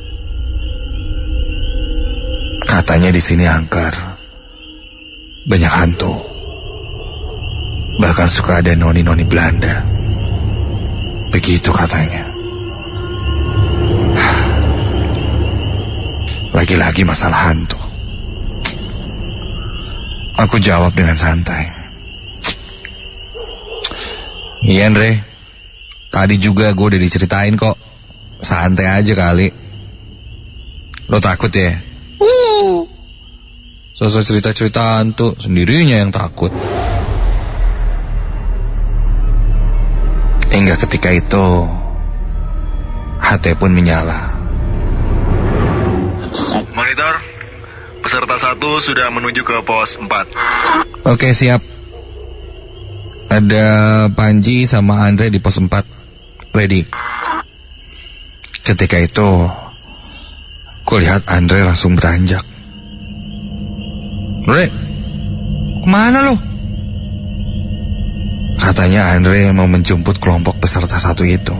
Katanya di sini angker, banyak hantu. Bahkan suka ada noni-noni Belanda. Begitu katanya. Lagi-lagi masalah hantu. Aku jawab dengan santai. Iya Andre, tadi juga gue udah diceritain kok. Santai aja kali. Lo takut ya? Sosok cerita-cerita hantu, sendirinya yang takut. Hingga ketika itu HT pun menyala. Monitor, peserta 1 sudah menuju ke pos 4. Oke, siap. Ada Panji sama Andre di pos 4. Ready. Ketika itu kulihat Andre langsung beranjak. Andre, kemana lo? Katanya Andre mau menjemput kelompok peserta 1 itu.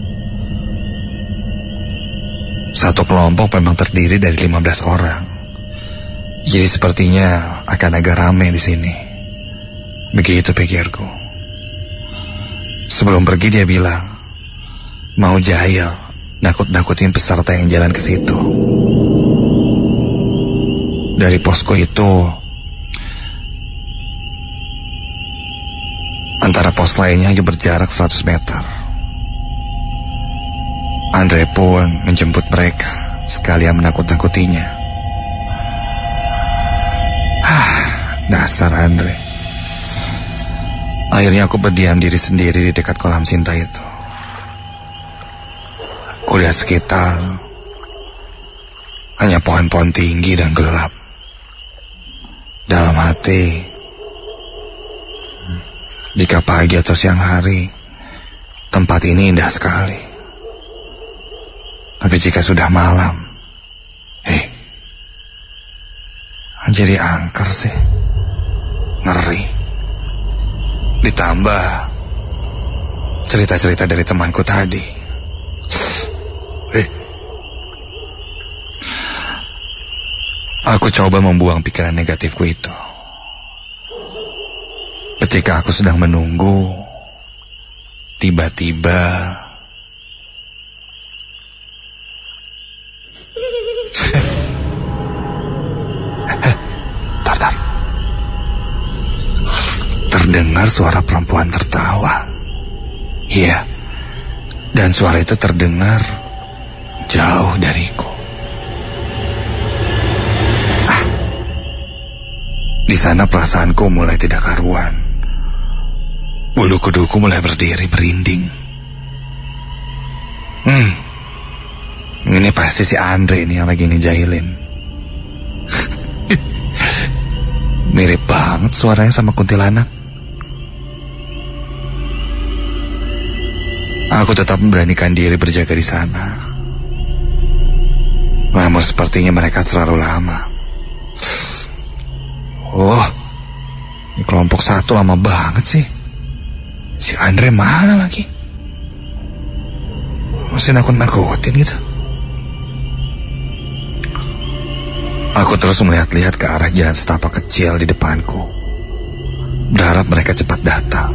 Satu kelompok memang terdiri dari 15 orang. Jadi sepertinya akan agak ramai di sini. Begitu pikirku. Sebelum pergi dia bilang mau jahil, nakut-nakutin peserta yang jalan ke situ. Dari posko itu, antara pos lainnya hanya berjarak 100 meter. Andre pun menjemput mereka, sekalian menakut-nakutinya. Dasar Andre. Akhirnya aku berdiam diri sendiri di dekat kolam cinta itu. Kulihat sekitar, hanya pohon-pohon tinggi dan gelap. Dalam hati, jika pagi atau siang hari, tempat ini indah sekali. Tapi jika sudah malam, jadi angker sih. Ngeri. Ditambah cerita-cerita dari temanku tadi. Aku coba membuang pikiran negatifku itu. Ketika aku sedang menunggu, tiba-tiba terdengar suara perempuan tertawa. Iya, dan suara itu terdengar jauh dariku. Di sana perasaanku mulai tidak karuan. Bulu kuduku mulai berdiri merinding. Ini pasti si Andre ini yang lagi ngejahilin. Mirip banget suaranya sama kuntilanak. Aku tetap memberanikan diri berjaga di sana. Namun sepertinya mereka terlalu lama. Oh, ini kelompok 1 lama banget sih. Si Andre mana lagi? Masih nakut-nakutin gitu. Aku terus melihat-lihat ke arah jalan setapak kecil di depanku, berharap mereka cepat datang.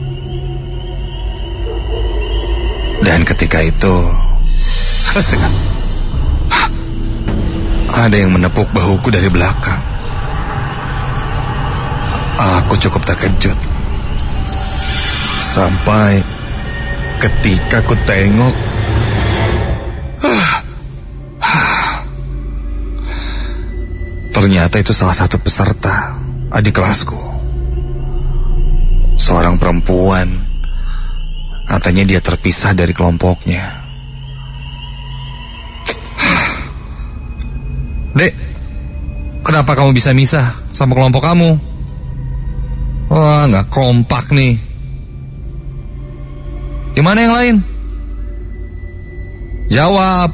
Dan ketika itu ada yang menepuk bahuku dari belakang. Aku cukup terkejut sampai ketika ku tengok, ternyata itu salah satu peserta adik kelasku. Seorang perempuan. Katanya dia terpisah dari kelompoknya. Dek, kenapa kamu bisa misah sama kelompok kamu? Wah, gak kompak nih. Di mana yang lain? Jawab.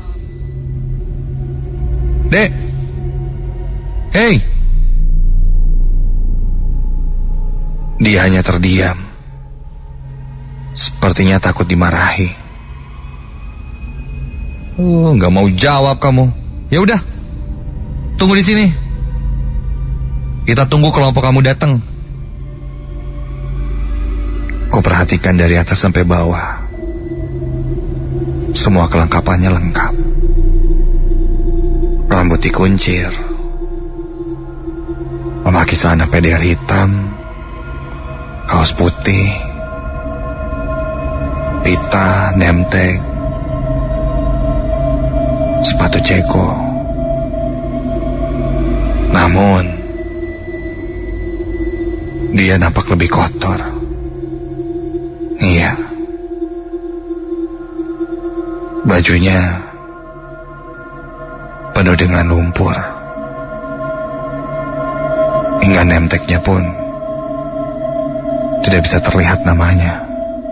Dek. Hei. Dia hanya terdiam. Sepertinya takut dimarahi. Gak mau jawab kamu. Ya udah, tunggu di sini. Kita tunggu kelompok kamu datang. Kuperhatikan dari atas sampai bawah. Semua kelengkapannya lengkap. Rambut dikuncir, memakai celana pedal hitam, kaos putih, pita, nemtek, sepatu ceko. Namun dia nampak lebih kotor. Iya, bajunya penuh dengan lumpur. Hingga nemteknya pun tidak bisa terlihat namanya.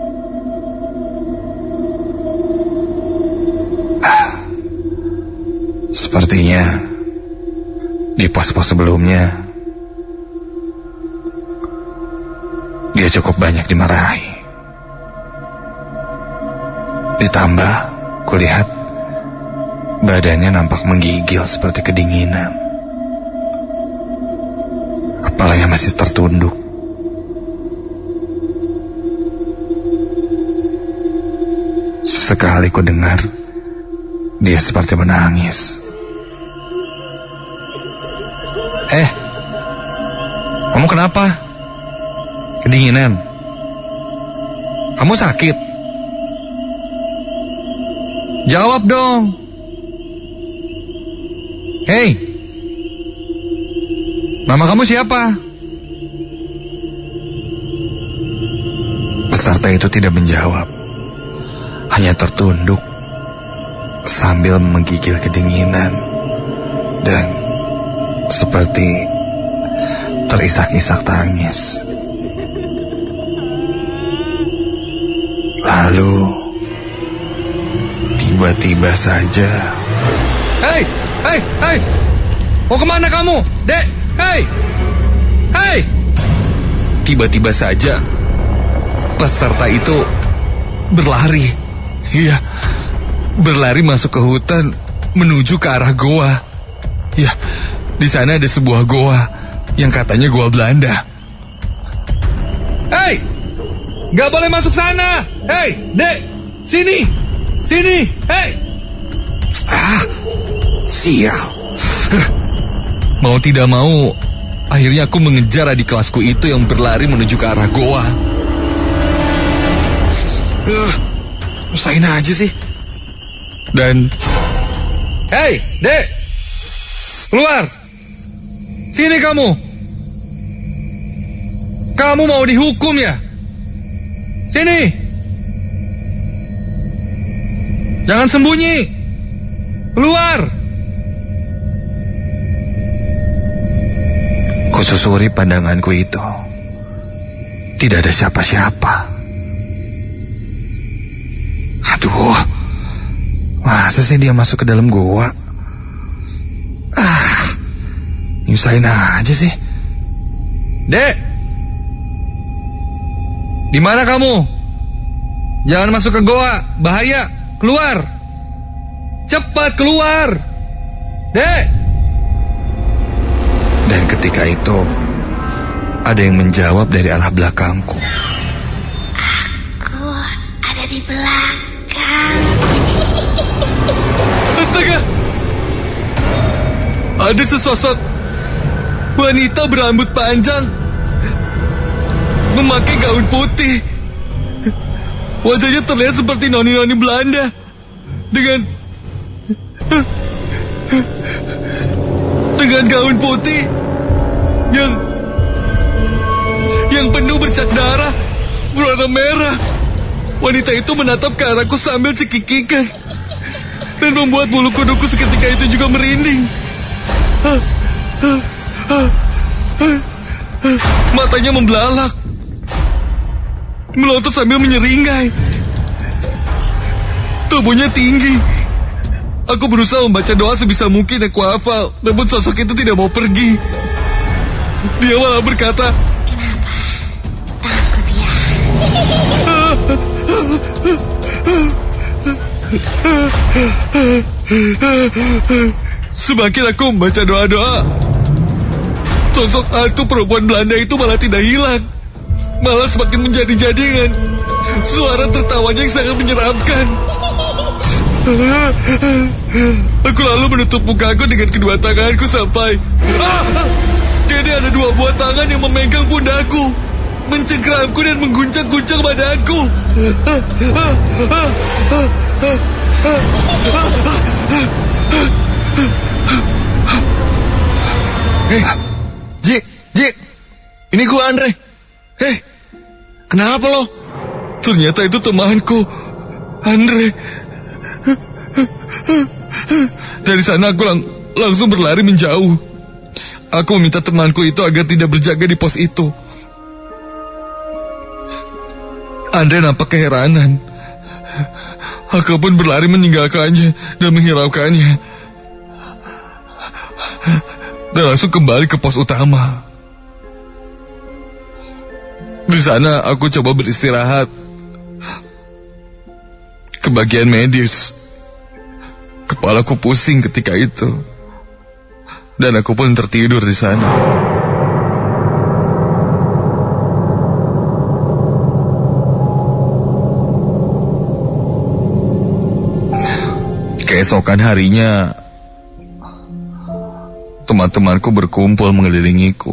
Sepertinya di pos-pos sebelumnya dia cukup banyak dimarahi. Ditambah kulihat badannya nampak menggigil seperti kedinginan. Kepalanya masih tertunduk. Sesekali ku dengar dia seperti menangis. Kamu kenapa? Kedinginan? Kamu sakit? Jawab dong. Hei, nama kamu siapa? Peserta itu tidak menjawab, hanya tertunduk sambil menggigil kedinginan dan seperti terisak-isak tangis. Lalu tiba-tiba saja, Hei! Mau kemana kamu? Dek! Hei! Tiba-tiba saja peserta itu berlari. Iya, berlari masuk ke hutan menuju ke arah goa. Ya, di sana ada sebuah goa yang katanya goa Belanda. Hei! Gak boleh masuk sana! Hei, Dek! Sini! Hei! Sial. Mau tidak mau, akhirnya aku mengejar adik kelasku itu yang berlari menuju ke arah goa. Usahain aja sih. Dan hei, Dek! Keluar! Sini kamu! Kamu mau dihukum ya? Sini! Jangan sembunyi! Keluar! Kususuri pandanganku itu. Tidak ada siapa-siapa. Aduh, masa sih dia masuk ke dalam gua? Nyusahin aja sih. Dek, di mana kamu? Jangan masuk ke goa, bahaya. Keluar, cepat keluar, Dek. Dan ketika itu ada yang menjawab dari arah belakangku. Aku ada di belakang. Astaga! Ada sesosok wanita berambut panjang, memakai gaun putih. Wajahnya terlihat seperti noni-noni Belanda dengan gaun putih yang penuh bercak darah berwarna merah. Wanita itu menatap ke arahku sambil cekikikan dan membuat bulu kuduku seketika itu juga merinding. Matanya membelalak, melotot sambil menyeringai. Tubuhnya tinggi. Aku berusaha membaca doa sebisa mungkin aku hafal, namun sosok itu tidak mau pergi. Dia malah berkata, Kenapa? Takut ya? Semakin aku membaca doa-doa, sosok hantu perempuan Belanda itu malah tidak hilang, malah semakin menjadi-jadikan. Suara tertawanya yang sangat menyeramkan. Aku lalu menutup mukaku dengan kedua tanganku sampai kini ada dua buah tangan yang memegang pundakku, mencengkeramku dan mengguncang-guncang badanku. Ji, ini gua Andre. Kenapa lo? Ternyata itu temanku, Andre. Dari sana aku langsung berlari menjauh. Aku meminta temanku itu agar tidak berjaga di pos itu. Andre nampak keheranan. Aku pun berlari meninggalkannya dan menghiraukannya. Dan langsung kembali ke pos utama. Di sana aku coba beristirahat ke bagian medis. Kepalaku pusing ketika itu, dan aku pun tertidur di sana. Keesokan harinya, teman-temanku berkumpul mengelilingiku.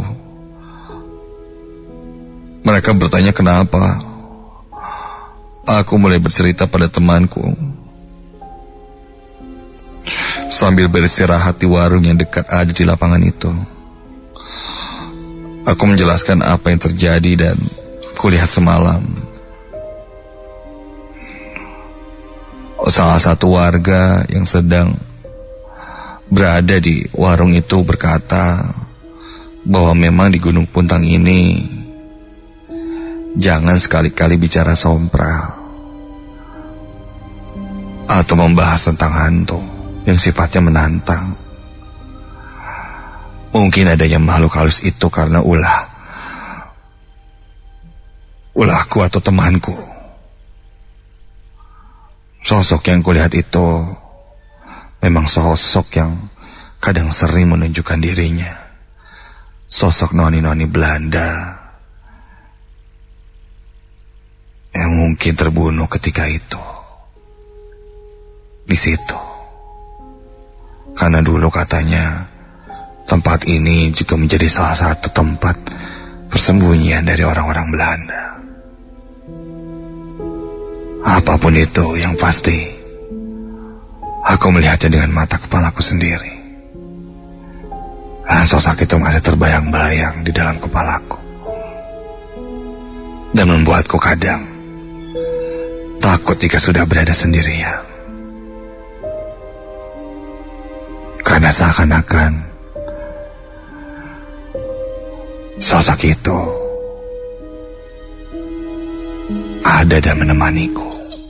Mereka bertanya kenapa. Aku mulai bercerita pada temanku sambil beristirahat di warung yang dekat ada di lapangan itu. Aku menjelaskan apa yang terjadi dan kulihat semalam. Salah satu warga yang sedang berada di warung itu berkata bahwa memang di Gunung Puntang ini jangan sekali-kali bicara sompral atau membahas tentang hantu yang sifatnya menantang. Mungkin adanya makhluk halus itu karena ulahku atau temanku. Sosok yang kulihat itu memang sosok yang kadang sering menunjukkan dirinya. Sosok noni-noni Belanda yang mungkin terbunuh ketika itu. Di situ. Karena dulu katanya tempat ini juga menjadi salah satu tempat persembunyian dari orang-orang Belanda. Apapun itu, yang pasti aku melihatnya dengan mata kepalaku sendiri. Dan sosok itu masih terbayang-bayang di dalam kepalaku. Dan membuatku kadang takut jika sudah berada sendirian. Karena seakan-akan sosok itu ada dan menemaniku.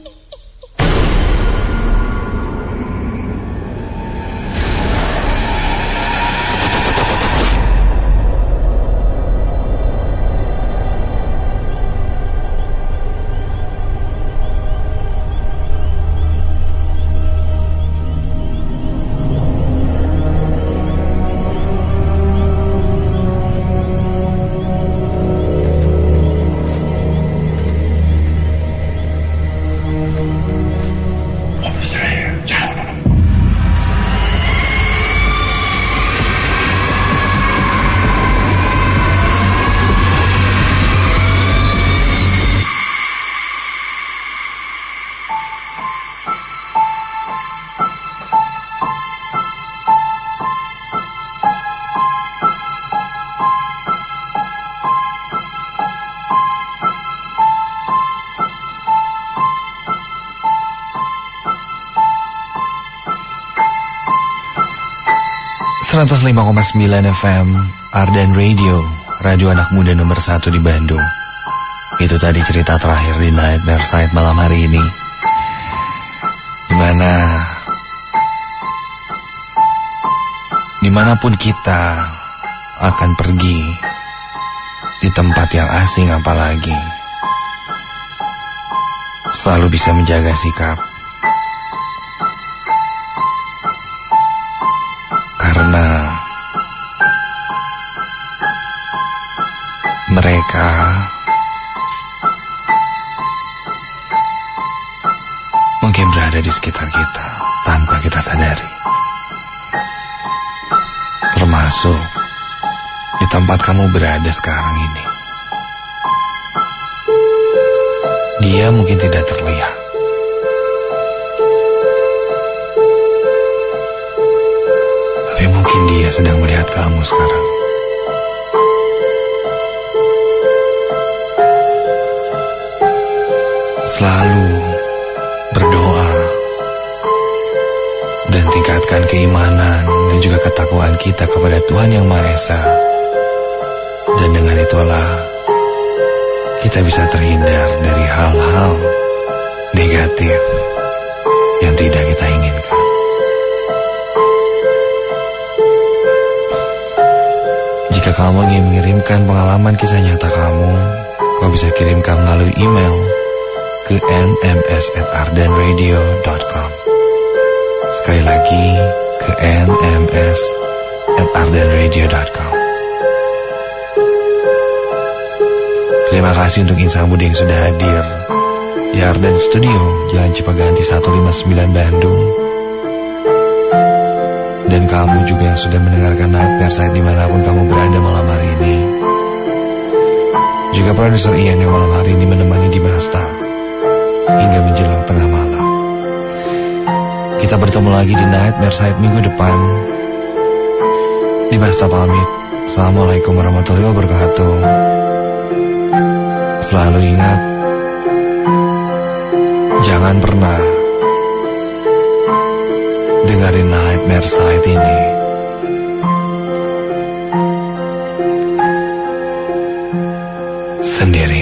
.5,9 FM Ardan Radio, radio anak muda nomor 1 di Bandung. Itu tadi cerita terakhir di Nightmare Side malam hari ini, dimanapun kita akan pergi, di tempat yang asing apalagi, selalu bisa menjaga sikap. Karena mereka mungkin berada di sekitar kita tanpa kita sadari. Termasuk di tempat kamu berada sekarang ini. Dia mungkin tidak terlihat, tapi mungkin dia sedang melihat kamu sekarang. Selalu berdoa dan tingkatkan keimanan dan juga ketakwaan kita kepada Tuhan Yang Maha Esa. Dan dengan itulah kita bisa terhindar dari hal-hal negatif yang tidak kita inginkan. Jika kamu ingin mengirimkan pengalaman kisah nyata kamu, kau bisa kirimkan melalui email ke nms@ardanradio.com. Sekali lagi ke nms@ardanradio.com. Terima kasih untuk insan muda yang sudah hadir di Ardan Studio, Jalan Cipaganti 159 Bandung. Dan kamu juga yang sudah mendengarkan Nightmare Side dimanapun kamu berada malam hari ini. Juga produser Ian yang malam hari ini menemani di Basta hingga menjelang tengah malam. Kita bertemu lagi di Nightmare Side minggu depan. Di Basta pamit. Assalamualaikum warahmatullahi wabarakatuh. Selalu ingat, jangan pernah dengerin Nightmare Side ini sendiri.